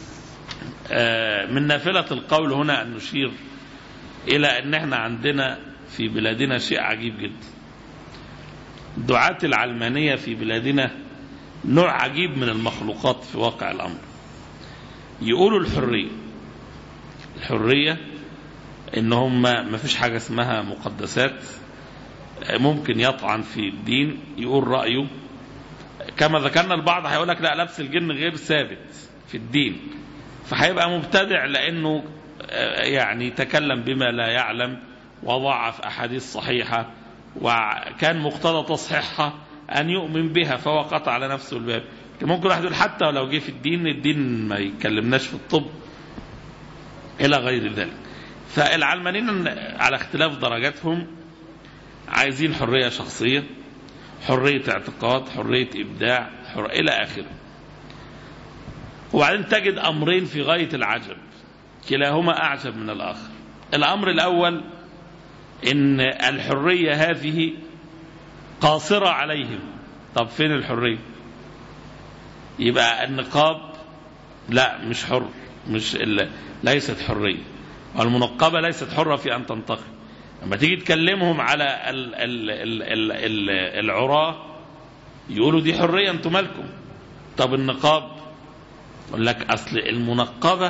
من نافلة القول هنا أن نشير إلى أن احنا عندنا في بلادنا شيء عجيب جدا. دعاة العلمانية في بلادنا نوع عجيب من المخلوقات في واقع الأمر. يقولوا الحرية الحرية إن هم ما فيش حاجة اسمها مقدسات، ممكن يطعن في الدين يقول رأيه. كما ذكرنا البعض هيقول لك لا، لبس الجن غير ثابت في الدين، فهيبقى مبتدع لأنه يعني تكلم بما لا يعلم وضعف أحاديث صحيحة وكان مقتضى تصحيحها أن يؤمن بها، فهو قطع على نفسه الباب. ممكن واحد يقول حتى ولو جه في الدين، الدين ما يكلمناش في الطب إلى غير ذلك. فالعلمانيين على اختلاف درجاتهم عايزين حرية شخصية، حرية اعتقاد، حرية إبداع، حر... إلى آخره. وبعدين تجد أمرين في غاية العجب، كلاهما أعجب من الآخر. الأمر الأول إن الحرية هذه قاصرة عليهم. طب فين الحرية؟ يبقى النقاب لا، مش حر، مش إلا ليست حرية، والمنقبة ليست حرة في أن تنتقب. لما تيجي تكلمهم على ال ال ال ال ال العراة يقولوا دي حرية، أنتم مالكم؟ طب النقاب يقول لك أصل المنقبة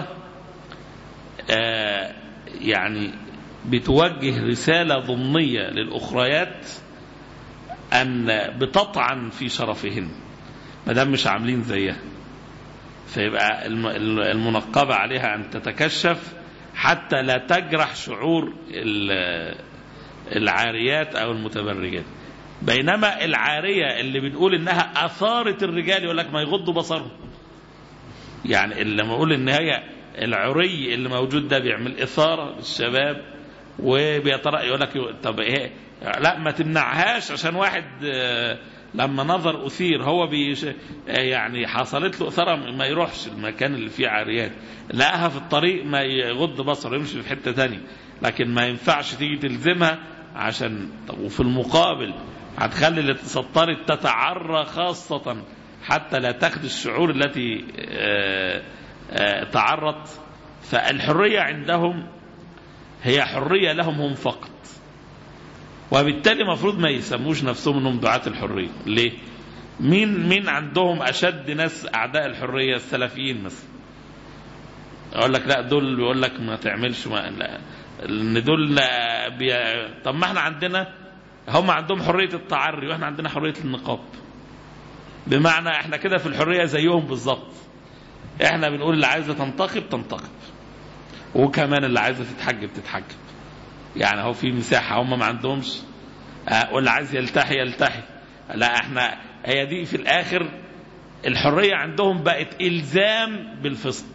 آه يعني بتوجه رسالة ضمنية للأخريات أن بتطعن في شرفهن ما دام مش عاملين زيها، فيبقى المنقبة عليها أن تتكشف حتى لا تجرح شعور العاريات أو المتبرجات. بينما العارية اللي بنقول إنها أثارت الرجال يقول لك ما يغضوا بصرهم، يعني لما اقول ان هي العري اللي موجود ده بيعمل اثاره للشباب وبيترى يقول لك طب ايه لا ما تمنعهاش عشان واحد لما نظر اثير هو بيش يعني حصلت له اثاره ما يروحش المكان اللي فيه عاريات، لقاها في الطريق ما يغض بصره يمشي في حته ثانيه، لكن ما ينفعش تيجي تلزمها عشان طب وفي المقابل هتخلي اللي تسطرت تتعرى خاصه حتى لا تاخد الشعور التي تعرض. فالحريه عندهم هي حريه لهم هم فقط، وبالتالي مفروض ما يسموش نفسهم انهم دعاة الحريه. ليه؟ مين مين عندهم اشد ناس اعداء الحريه؟ السلفيين مثلا. اقول لك لا دول بيقول لك ما تعملش ما لا ان دول بي... طب ما احنا عندنا هم عندهم حريه التعري واحنا عندنا حريه النقاب، بمعنى احنا كده في الحريه زيهم بالظبط. احنا بنقول اللي عايزه تنتقب تنتقب، وكمان اللي عايزه تتحجب تتحجب، يعني هو في مساحه هم ما عندهمش. آه واللي عايز يلتحي يلتحي. لا احنا هي دي في الاخر الحريه عندهم بقت الزام بالفسق.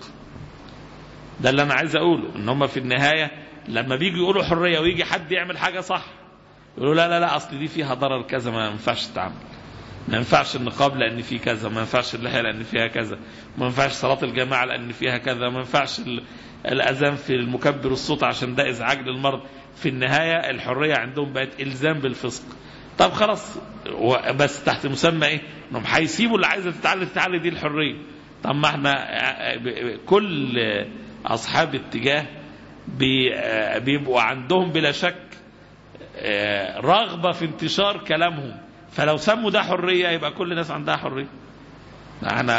ده اللي انا عايز اقوله، ان هم في النهايه لما بيجوا يقولوا حريه ويجي حد يعمل حاجه صح يقولوا لا لا لا اصل دي فيها ضرر كذا ما ينفعش تتعمل، ما ينفعش النقاب لان فيه كذا، ما ينفعش اللحيه لان فيها كذا، ما ينفعش صلاه الجماعه لان فيها كذا، ما ينفعش الاذان في المكبر الصوت عشان ده ازعاج للمرض. في النهايه الحريه عندهم بقت الزام بالفسق. طب خلاص بس تحت مسمى ايه؟ انهم هيسيبوا اللي عايزه تتعلم تتعلم دي الحريه. طب ما احنا كل اصحاب اتجاه بيبقوا عندهم بلا شك رغبه في انتشار كلامهم، فلو سموا ده حريه يبقى كل الناس عندها حريه. احنا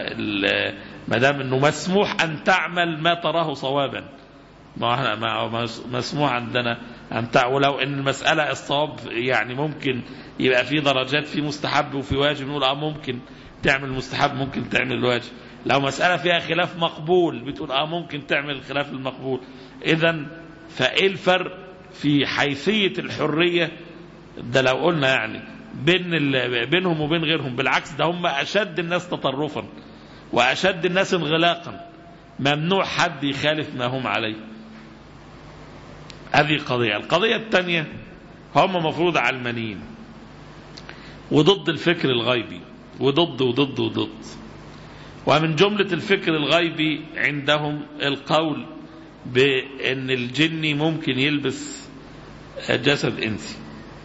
ما دام انه مسموح ان تعمل ما تراه صوابا، ما احنا ما مسموح عندنا ان تع... ولو ان المساله الصواب يعني ممكن يبقى في درجات، في مستحب وفي واجب، نقول اه ممكن تعمل مستحب ممكن تعمل واجب. لو مساله فيها خلاف مقبول بتقول اه ممكن تعمل الخلاف المقبول. اذا فايه الفرق في حيثيه الحريه؟ ده لو قلنا يعني بين ال... بينهم وبين غيرهم، بالعكس ده هم اشد الناس تطرفا واشد الناس انغلاقا، ممنوع حد يخالف ما هم عليه. هذه قضية. القضية الثانية هم مفروض علمانيين وضد الفكر الغيبي، وضد وضد وضد. ومن جملة الفكر الغيبي عندهم القول بأن الجني ممكن يلبس جسد إنسي.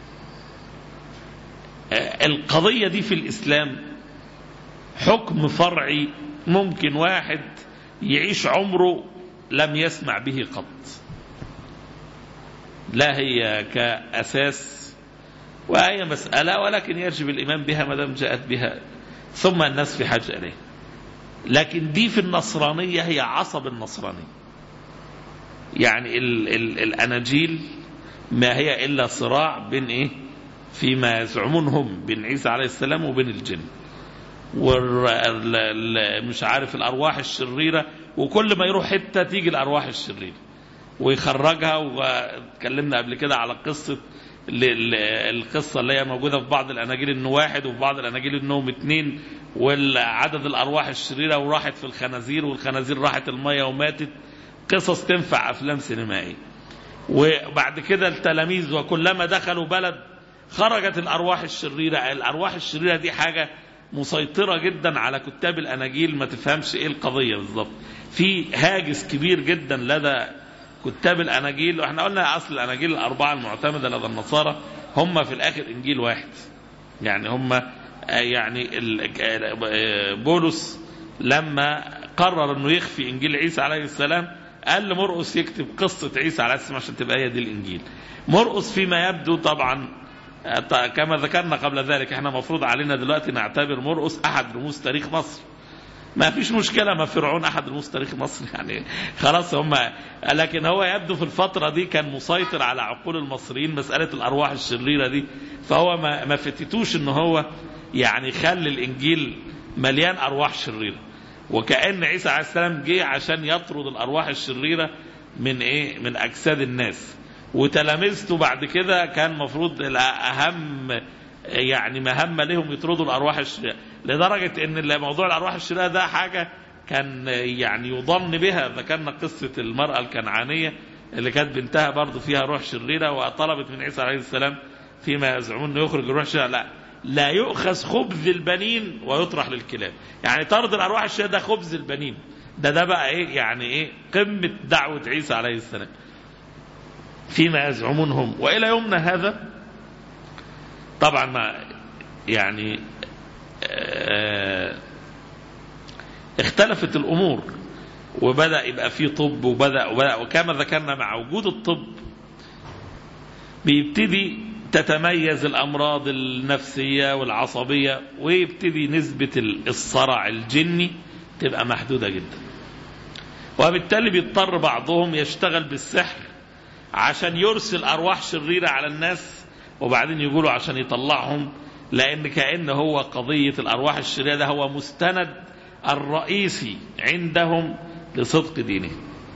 القضية دي في الإسلام حكم فرعي، ممكن واحد يعيش عمره لم يسمع به قط، لا هي كأساس وهي مسألة، ولكن يجب الإيمان بها ما دام جاءت بها، ثم الناس في حاجة إليه. لكن دي في النصرانية هي عصب النصرانية، يعني ال ال الأناجيل ما هي إلا صراع بين إيه فيما يزعمون هم بين عيسى عليه السلام وبين الجن، ومش عارف الأرواح الشريرة، وكل ما يروح حتة تيجي الأرواح الشريرة ويخرجها. وتكلمنا قبل كده على قصة القصة اللي هي موجودة في بعض الأناجيل إنه واحد، وفي بعض الأناجيل إنهم اثنين، والعدد الأرواح الشريرة وراحت في الخنازير، والخنازير راحت المية وماتت. قصص تنفع أفلام سينمائية. وبعد كده التلاميذ وكلما دخلوا بلد خرجت الأرواح الشريرة. الأرواح الشريرة دي حاجة مسيطرة جدا على كتاب الأناجيل، ما تفهمش إيه القضية بالضبط. في هاجس كبير جدا لدى كتاب الأناجيل. وإحنا قلنا أصل الأناجيل الأربعة المعتمدة لدى النصارى هم في الآخر إنجيل واحد، يعني هم يعني بولس لما قرر إنه يخفي إنجيل عيسى عليه السلام قال لمرقس يكتب قصة عيسى عليه السلام عشان تبقى هي دي الإنجيل. مرقس فيما يبدو طبعا كما ذكرنا قبل ذلك احنا مفروض علينا دلوقتي نعتبر مرقس أحد رموز تاريخ مصر، ما فيش مشكلة، ما فرعون أحد رموز تاريخ مصر يعني خلاص هم. لكن هو يبدو في الفترة دي كان مسيطر على عقول المصريين مسألة الأرواح الشريرة دي، فهو ما, ما فتتوش إنه هو يعني خلي الإنجيل مليان أرواح شريرة، وكأن عيسى عليه السلام جه عشان يطرد الأرواح الشريرة من إيه من أجساد الناس. وتلامذته بعد كده كان مفروض الأهم يعني مهمة لهم يطردوا الأرواح الشريرة، لدرجة إن موضوع الأرواح الشريرة ده حاجة كان يعني يظن بها. ذكرنا قصة المرأة الكنعانية اللي كانت بنتها برضو فيها روح شريرة وطلبت من عيسى عليه السلام فيما يزعمون انه يخرج الروح الشريرة. لا لا يؤخذ خبز البنين ويطرح للكلاب، يعني طرد الأرواح الشريرة ده خبز البنين. ده ده بقى ايه يعني ايه قمة دعوة عيسى عليه السلام فيما يزعمون هم. وإلى يومنا هذا طبعا ما يعني اه اختلفت الأمور، وبدأ يبقى فيه طب، وبدأ, وبدأ وكما ذكرنا مع وجود الطب بيبتدي تتميز الأمراض النفسية والعصبية، ويبتدي نسبة الصرع الجني تبقى محدودة جدا، وبالتالي بيضطر بعضهم يشتغل بالسحر عشان يرسل أرواح شريرة على الناس، وبعدين يقولوا عشان يطلعهم، لأن كأن هو قضية الأرواح الشريرة ده هو مستند الرئيسي عندهم لصدق دينه.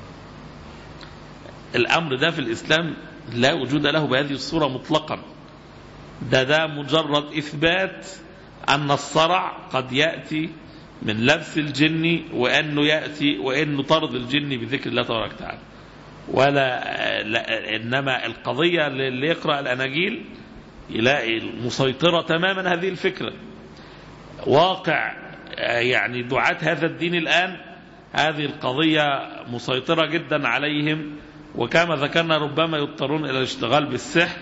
الأمر ده في الإسلام لا وجود له بهذه الصورة مطلقا. ده ده مجرد إثبات أن الصرع قد يأتي من لبس الجن، وأنه يأتي وأنه طرد الجن بذكر الله تبارك وتعالى، ولا لا. إنما القضية اللي يقرأ الأناجيل يلاقي مسيطرة تماما هذه الفكرة. واقع يعني دعاة هذا الدين الآن هذه القضية مسيطرة جدا عليهم، وكما ذكرنا ربما يضطرون إلى الاشتغال بالسحر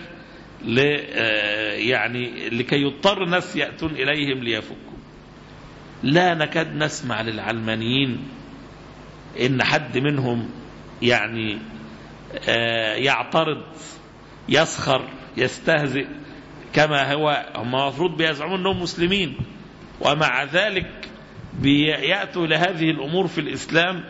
يعني لكي يضطر الناس يأتون إليهم ليفكوا. لا نكاد نسمع للعلمانيين إن حد منهم يعني يعترض، يسخر، يستهزئ، كما هو هم المفروض بيزعمون أنهم مسلمين، ومع ذلك بيأتوا لهذه الأمور في الإسلام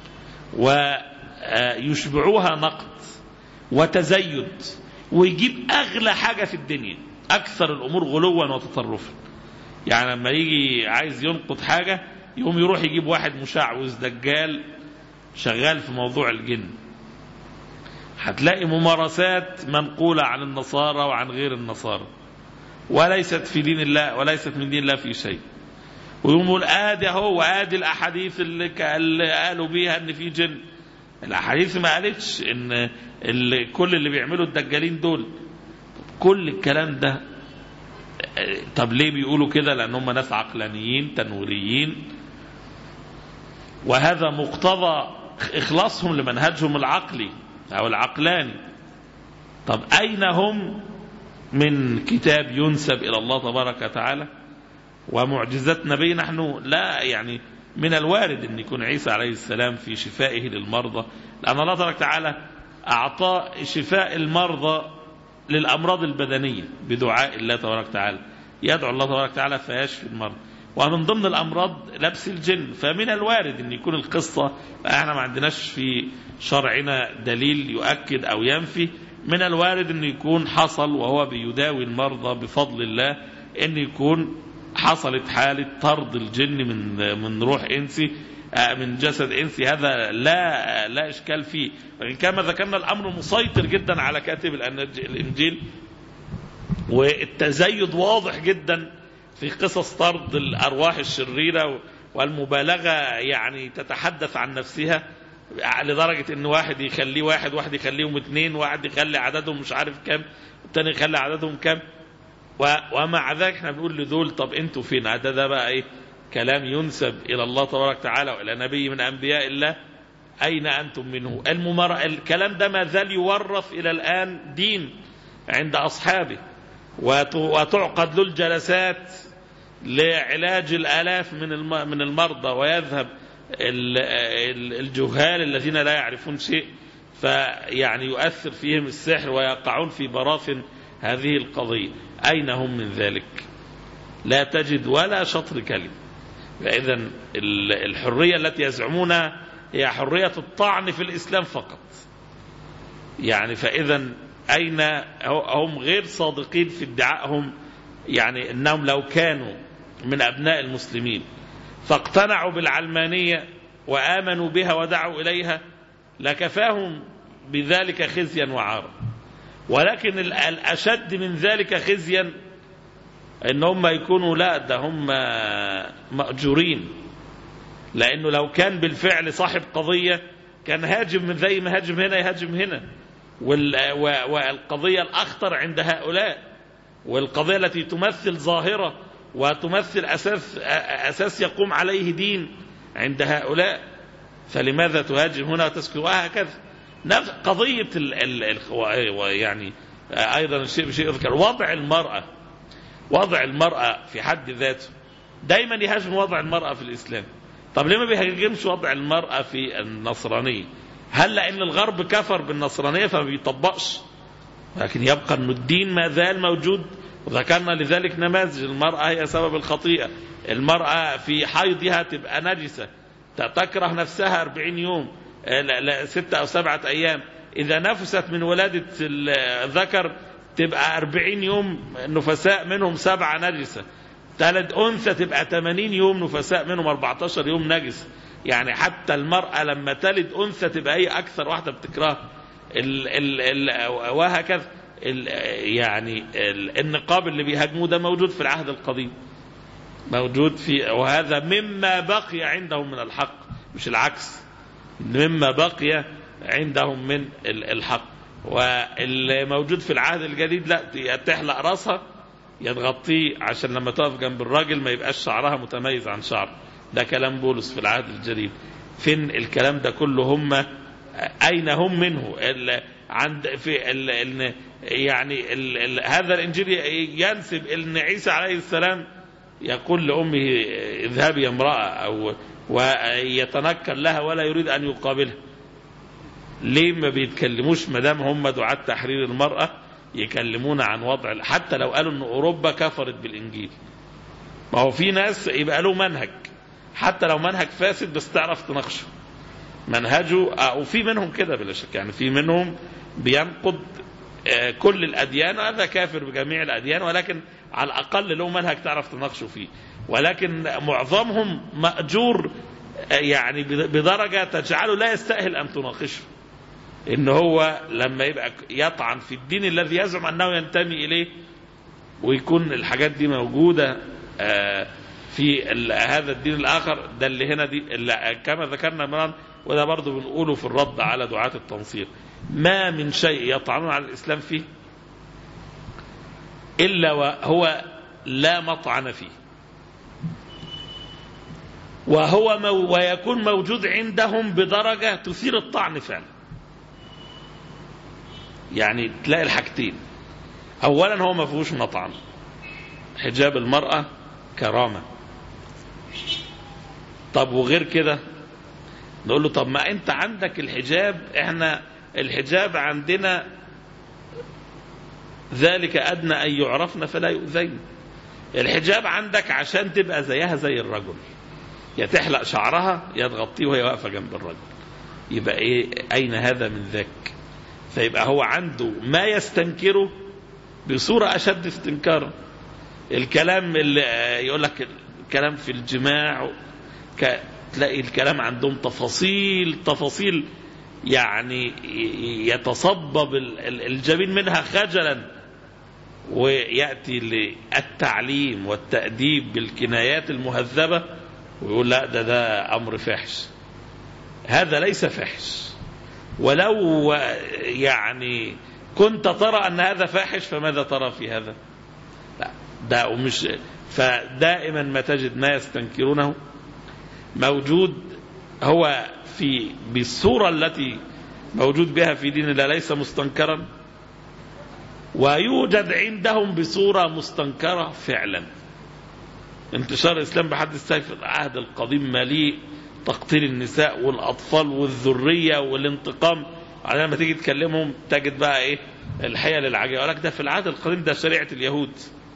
ويشبعوها نقد وتزيد، ويجيب أغلى حاجة في الدنيا، أكثر الأمور غلوا وتطرفا. يعني لما يجي عايز ينقض حاجة يقوم يروح يجيب واحد مشعوذ دجال شغال في موضوع الجن. هتلاقي ممارسات منقولة عن النصارى وعن غير النصارى، وليست في دين الله، وليست من دين الله في شيء. ويقول آدي هو آدي الأحاديث اللي قالوا بيها إن في جن. الأحاديث ما قالتش إن اللي كل اللي بيعملوا الدجالين دول. كل الكلام ده طب ليه بيقولوا كده؟ لأن هم ناس عقلانيين تنويريين، وهذا مقتضى إخلاصهم لمنهجهم العقلي أو العقلاني. طب أين هم من كتاب ينسب إلى الله تبارك وتعالى ومعجزات نبي؟ نحن لا يعني من الوارد أن يكون عيسى عليه السلام في شفائه للمرضى، لأن الله تبارك وتعالى أعطى شفاء المرضى للأمراض البدنية بدعاء الله تبارك وتعالى، يدعو الله تبارك وتعالى فيشفي المرضى. ومن ضمن الأمراض لبس الجن، فمن الوارد أن يكون القصة، احنا ما عندناش في شرعنا دليل يؤكد أو ينفي، من الوارد أن يكون حصل وهو بيداوي المرضى بفضل الله أن يكون حصلت حالة طرد الجن من من روح إنسي من جسد إنسي. هذا لا لا إشكال فيه، لكن كما ذكرنا الأمر مسيطر جدا على كاتب الإنجيل، والتزايد واضح جدا في قصص طرد الأرواح الشريرة، والمبالغة يعني تتحدث عن نفسها لدرجة إن واحد يخليه واحد، واحد يخليهم اثنين، واحد يخلي عددهم مش عارف كم، والتاني يخلي عددهم كم. ومع ذلك احنا بنقول لدول طب انتوا فين؟ ده ده بقى ايه؟ كلام ينسب الى الله تبارك وتعالى والى نبي من انبياء الله، اين انتم منه؟ الممر... الكلام ده ما زال يورث الى الان دين عند اصحابه، وت... وتعقد له الجلسات لعلاج الالاف من الم... من المرضى، ويذهب ال... الجهال الذين لا يعرفون شيء فيعني يؤثر فيهم السحر ويقعون في براثن هذه القضية. أين هم من ذلك؟ لا تجد ولا شطر كلمة. فإذا الحرية التي يزعمونها هي حرية الطعن في الإسلام فقط. يعني فإذا أين هم؟ غير صادقين في ادعائهم، يعني أنهم لو كانوا من أبناء المسلمين فاقتنعوا بالعلمانية وآمنوا بها ودعوا إليها لكفاهم بذلك خزيا وعارا. ولكن الأشد من ذلك خزيا ان هم يكونوا لا ده هم مأجورين لأنه لو كان بالفعل صاحب قضية كان هاجم من زي ما هاجم هنا يهاجم هنا. والقضية الأخطر عند هؤلاء، والقضية التي تمثل ظاهرة وتمثل أساس, أساس يقوم عليه دين عند هؤلاء، فلماذا تهاجم هنا وتسكت وهكذا. قضية ال ال يعني أيضا الشيء بشيء يذكر وضع المرأة، وضع المرأة في حد ذاته دايما يهاجم وضع المرأة في الإسلام. طب ليه ما بيهاجمش وضع المرأة في النصرانية؟ هل لأن الغرب كفر بالنصرانية فما بيطبقش؟ لكن يبقى أن الدين ما زال موجود، وذكرنا لذلك نماذج. المرأة هي سبب الخطيئة، المرأة في حيضها تبقى نجسة، تكره نفسها أربعين يوم، ستة أو سبعة أيام، إذا نفست من ولادة الذكر تبقى أربعين يوم نفساء منهم سبعة نجسة، تلد أنثى تبقى ثمانين يوم نفساء منهم أربعة عشر يوم نجس. يعني حتى المرأة لما تلد أنثى تبقى هي أكثر واحدة بتكرهها، ال ال ال وهكذا. ال يعني ال النقاب اللي بيهاجموه ده موجود في العهد القديم، موجود في، وهذا مما بقي عندهم من الحق، مش العكس، مما بقي عندهم من الحق. واللي موجود في العهد الجديد لا، تحلق راسها يتغطيه عشان لما تقف جنب الراجل ما يبقاش شعرها متميز عن شعر. ده كلام بولس في العهد الجديد. فين الكلام ده كله؟ هم أين هم منه؟ عند في ال ال يعني ال ال هذا الإنجيل ينسب أن عيسى عليه السلام يقول لأمه اذهبي يا امرأة، أو ويتنكر لها ولا يريد أن يقابلها. ليه ما بيتكلموش مدام هم دعاة تحرير المرأة يكلمون عن وضع، حتى لو قالوا أن أوروبا كفرت بالإنجيل؟ ما هو في ناس يبقى له منهج، حتى لو منهج فاسد بس تعرف تناقشه منهجه. أو في منهم كده بلا شك، يعني في منهم بينقض كل الأديان، وهذا كافر بجميع الأديان، ولكن على الأقل له منهج تعرف تناقشه فيه. ولكن معظمهم مأجور يعني بدرجة تجعله لا يستأهل أن تناقشه، إن هو لما يبقى يطعن في الدين الذي يزعم أنه ينتمي إليه، ويكون الحاجات دي موجودة في هذا الدين الآخر. ده اللي هنا دي اللي كما ذكرنا مران، وده برضو بنقوله في الرد على دعاة التنصير، ما من شيء يطعنون على الإسلام فيه إلا وهو لا مطعن فيه، وهو مو ويكون موجود عندهم بدرجة تثير الطعن فعلا. يعني تلاقي الحاجتين، أولا هو ما فيهوش مطعن، حجاب المرأة كرامة. طب وغير كده نقول له طب ما انت عندك الحجاب، احنا الحجاب عندنا ذلك أدنى أن يعرفن فلا يؤذين. الحجاب عندك عشان تبقى زيها زي الرجل، يا تحلق شعرها يا تغطيه وهي واقفة جنب الرجل. يبقى ايه؟ أين هذا من ذاك؟ فيبقى هو عنده ما يستنكره بصورة أشد استنكارا. الكلام اللي يقول لك الكلام في الجماع، تلاقي الكلام عندهم تفاصيل تفاصيل يعني يتصبب الجبين منها خجلا، ويأتي للتعليم والتأديب بالكنايات المهذبة ويقول لا ده ده أمر فحش. هذا ليس فحش، ولو يعني كنت ترى أن هذا فاحش فماذا ترى في هذا؟ لا ده مش. فدائما ما تجد ما يستنكرونه موجود هو في بالصورة التي موجود بها في دين الله ليس مستنكرا، ويوجد عندهم بصورة مستنكرة فعلا. انتشار الإسلام بحد السيف العهد القديم مليء تقتيل النساء والأطفال والذرية والانتقام. على ما تيجي تكلمهم تجد بقى ايه الحيل العجيبة، ولك ده في العهد القديم، ده شريعة اليهود.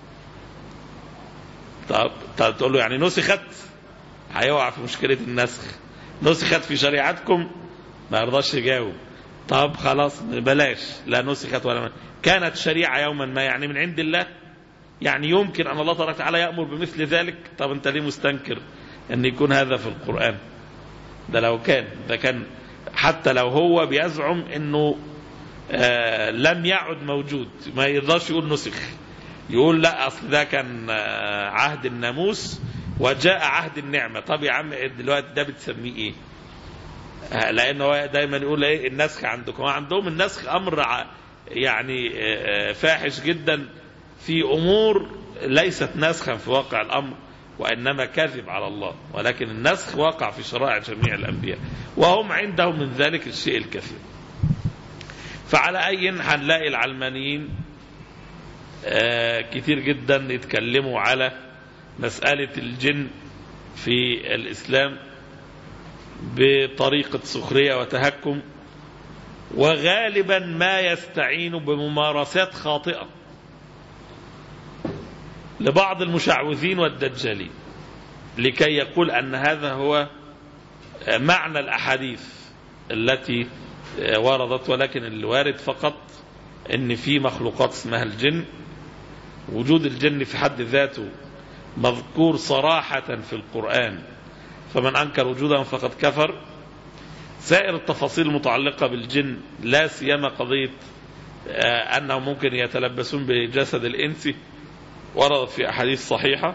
طب تقول له يعني نسخت، هيوقع في مشكلة النسخ. نسخت في شريعتكم، ما يرضاش يجاوب. طب خلاص بلاش، لا نسخت ولا ما. كانت شريعة يوما ما، يعني من عند الله، يعني يمكن أن الله تبارك وتعالى يأمر بمثل ذلك. طب أنت ليه مستنكر أن يكون هذا في القرآن؟ ده لو كان ده كان حتى لو هو بيزعم أنه آه لم يعد موجود، ما يرضاش يقول نسخ، يقول لا أصل ده كان آه عهد الناموس وجاء عهد النعمة. طب يا عم دلوقتي ده بتسميه ايه؟ لأنه هو دايما يقول ايه النسخ عندكم، عندهم النسخ أمر يعني فاحش جدا في أمور ليست نسخا في واقع الأمر، وإنما كذب على الله، ولكن النسخ واقع في شرائع جميع الأنبياء، وهم عندهم من ذلك الشيء الكثير. فعلى أي هنلاقي العلمانيين كثير جدا يتكلموا على مسألة الجن في الإسلام بطريقة سخرية وتهكم، وغالبا ما يستعين بممارسات خاطئة لبعض المشعوذين والدجالين لكي يقول أن هذا هو معنى الأحاديث التي وردت، ولكن الوارد فقط أن في مخلوقات اسمها الجن. وجود الجن في حد ذاته مذكور صراحة في القرآن، فمن أنكر وجودهم فقد كفر. سائر التفاصيل المتعلقة بالجن لا سيما قضية أنهم ممكن يتلبسون بجسد الإنس وردت في أحاديث صحيحة،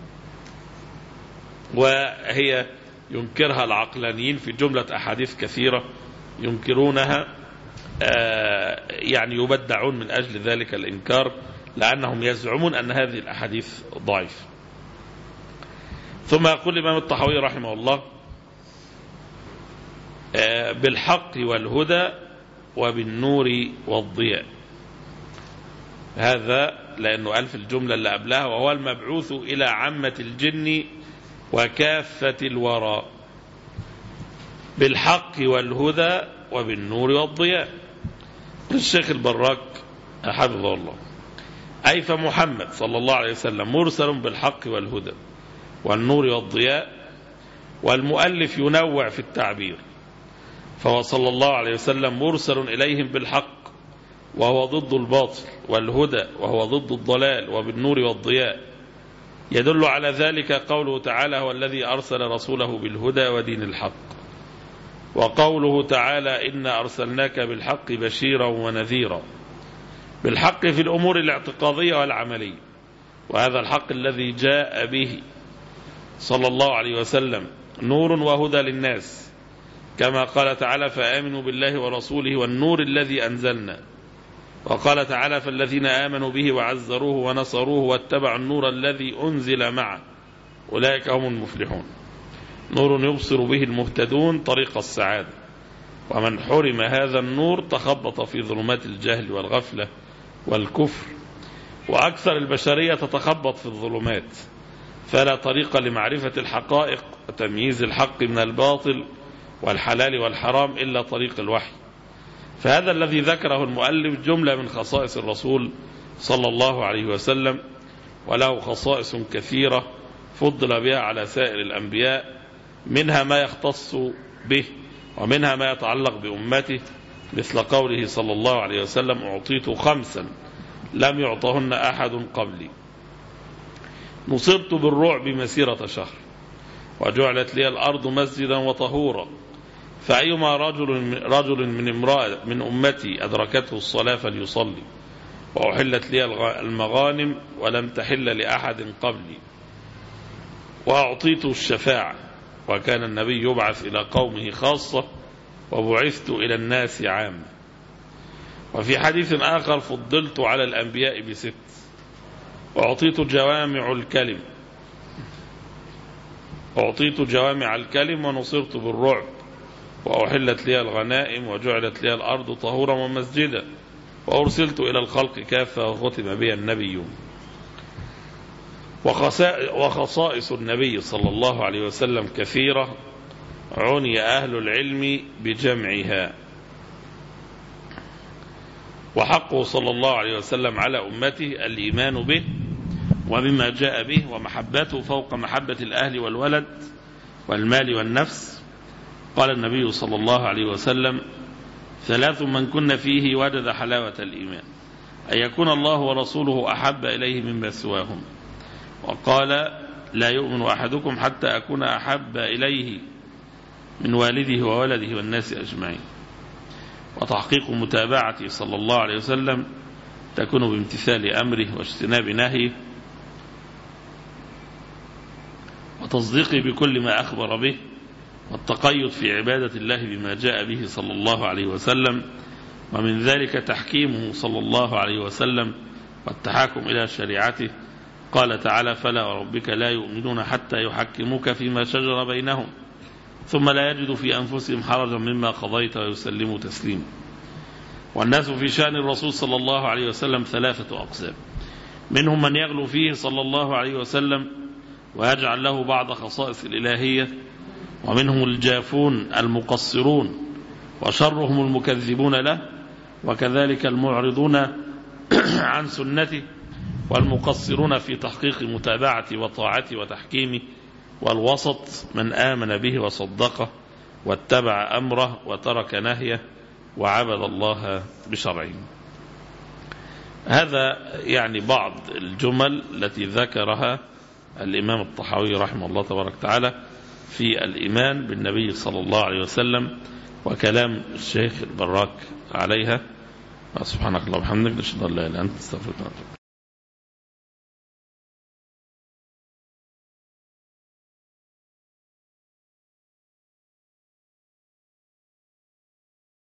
وهي ينكرها العقلانيين في جملة أحاديث كثيرة ينكرونها، يعني يبدعون من أجل ذلك الإنكار لأنهم يزعمون أن هذه الأحاديث ضعيفة. ثم يقول الإمام الطحاوي رحمه الله بالحق والهدى وبالنور والضياء. هذا لأنه قال في الجملة اللي قبلها وهو المبعوث إلى عامة الجن وكافة الورى، بالحق والهدى وبالنور والضياء. الشيخ البراك حفظه الله أي فمحمد صلى الله عليه وسلم مرسل بالحق والهدى والنور والضياء. والمؤلف ينوع في التعبير، فهو صلى الله عليه وسلم مرسل إليهم بالحق وهو ضد الباطل، والهدى وهو ضد الضلال، وبالنور والضياء. يدل على ذلك قوله تعالى هو الذي أرسل رسوله بالهدى ودين الحق، وقوله تعالى إنا أرسلناك بالحق بشيرا ونذيرا. بالحق في الأمور الاعتقادية والعملية، وهذا الحق الذي جاء به صلى الله عليه وسلم نور وهدى للناس، كما قال تعالى فآمنوا بالله ورسوله والنور الذي أنزلنا. وقال تعالى فالذين آمنوا به وعزروه ونصروه واتبعوا النور الذي أنزل معه أولئك هم المفلحون. نور يبصر به المهتدون طريق السعادة، ومن حرم هذا النور تخبط في ظلمات الجهل والغفلة والكفر. وأكثر البشرية تتخبط في الظلمات، فلا طريق لمعرفة الحقائق وتمييز الحق من الباطل والحلال والحرام إلا طريق الوحي. فهذا الذي ذكره المؤلف جملة من خصائص الرسول صلى الله عليه وسلم، وله خصائص كثيرة فضل بها على سائر الأنبياء، منها ما يختص به ومنها ما يتعلق بأمته، مثل قوله صلى الله عليه وسلم أعطيت خمسا لم يعطهن أحد قبلي، نصرت بالرعب مسيرة شهر، وجعلت لي الأرض مسجدا وطهورا، فأيما رجل رجل من امرأة من أمتي أدركته الصلاة فليصلي، وأحلت لي المغانم ولم تحل لأحد قبلي، وأعطيت الشفاعة، وكان النبي يبعث إلى قومه خاصة وبعثت إلى الناس عامة. وفي حديث آخر فضلت على الأنبياء بست، وأعطيت جوامع الكلم أعطيت جوامع الكلم ونصرت بالرعب، وأحلت لي الغنائم وجعلت لي الأرض طهورا ومسجدا، وأرسلت إلى الخلق كافة وختم بي النبيون. وخصائص النبي صلى الله عليه وسلم كثيرة عني أهل العلم بجمعها. وحقه صلى الله عليه وسلم على أمته الإيمان به وبما جاء به، ومحبته فوق محبة الأهل والولد والمال والنفس. قال النبي صلى الله عليه وسلم ثلاث من كن فيه وجد حلاوة الإيمان، أن يكون الله ورسوله أحب إليه مما سواهم. وقال لا يؤمن أحدكم حتى أكون أحب إليه من والده وولده والناس أجمعين. وتحقيق متابعته صلى الله عليه وسلم تكون بامتثال أمره واجتناب نهيه، وتصديقه بكل ما أخبر به، والتقيد في عبادة الله بما جاء به صلى الله عليه وسلم، ومن ذلك تحكيمه صلى الله عليه وسلم والتحاكم إلى شريعته. قال تعالى: فلا وربك لا يؤمنون حتى يحكموك فيما شجر بينهم ثم لا يجدوا في أنفسهم حرجا مما قضيت ويسلموا تسليما. والناس في شأن الرسول صلى الله عليه وسلم ثلاثة أقسام: منهم من يغلو فيه صلى الله عليه وسلم ويجعل له بعض خصائص الإلهية، ومنهم الجافون المقصرون وشرهم المكذبون له، وكذلك المعرضون عن سنته والمقصرون في تحقيق متابعة وطاعة وتحكيمه، والوسط من آمن به وصدقه واتبع أمره وترك نهيه وعبد الله بشرعه. هذا يعني بعض الجمل التي ذكرها الإمام الطحاوي رحمه الله تبارك وتعالى في الإيمان بالنبي صلى الله عليه وسلم، وكلام الشيخ البراك عليها. سبحانك اللهم وبحمدك، نشهد أن لا إله إلا أنت، نستغفرك.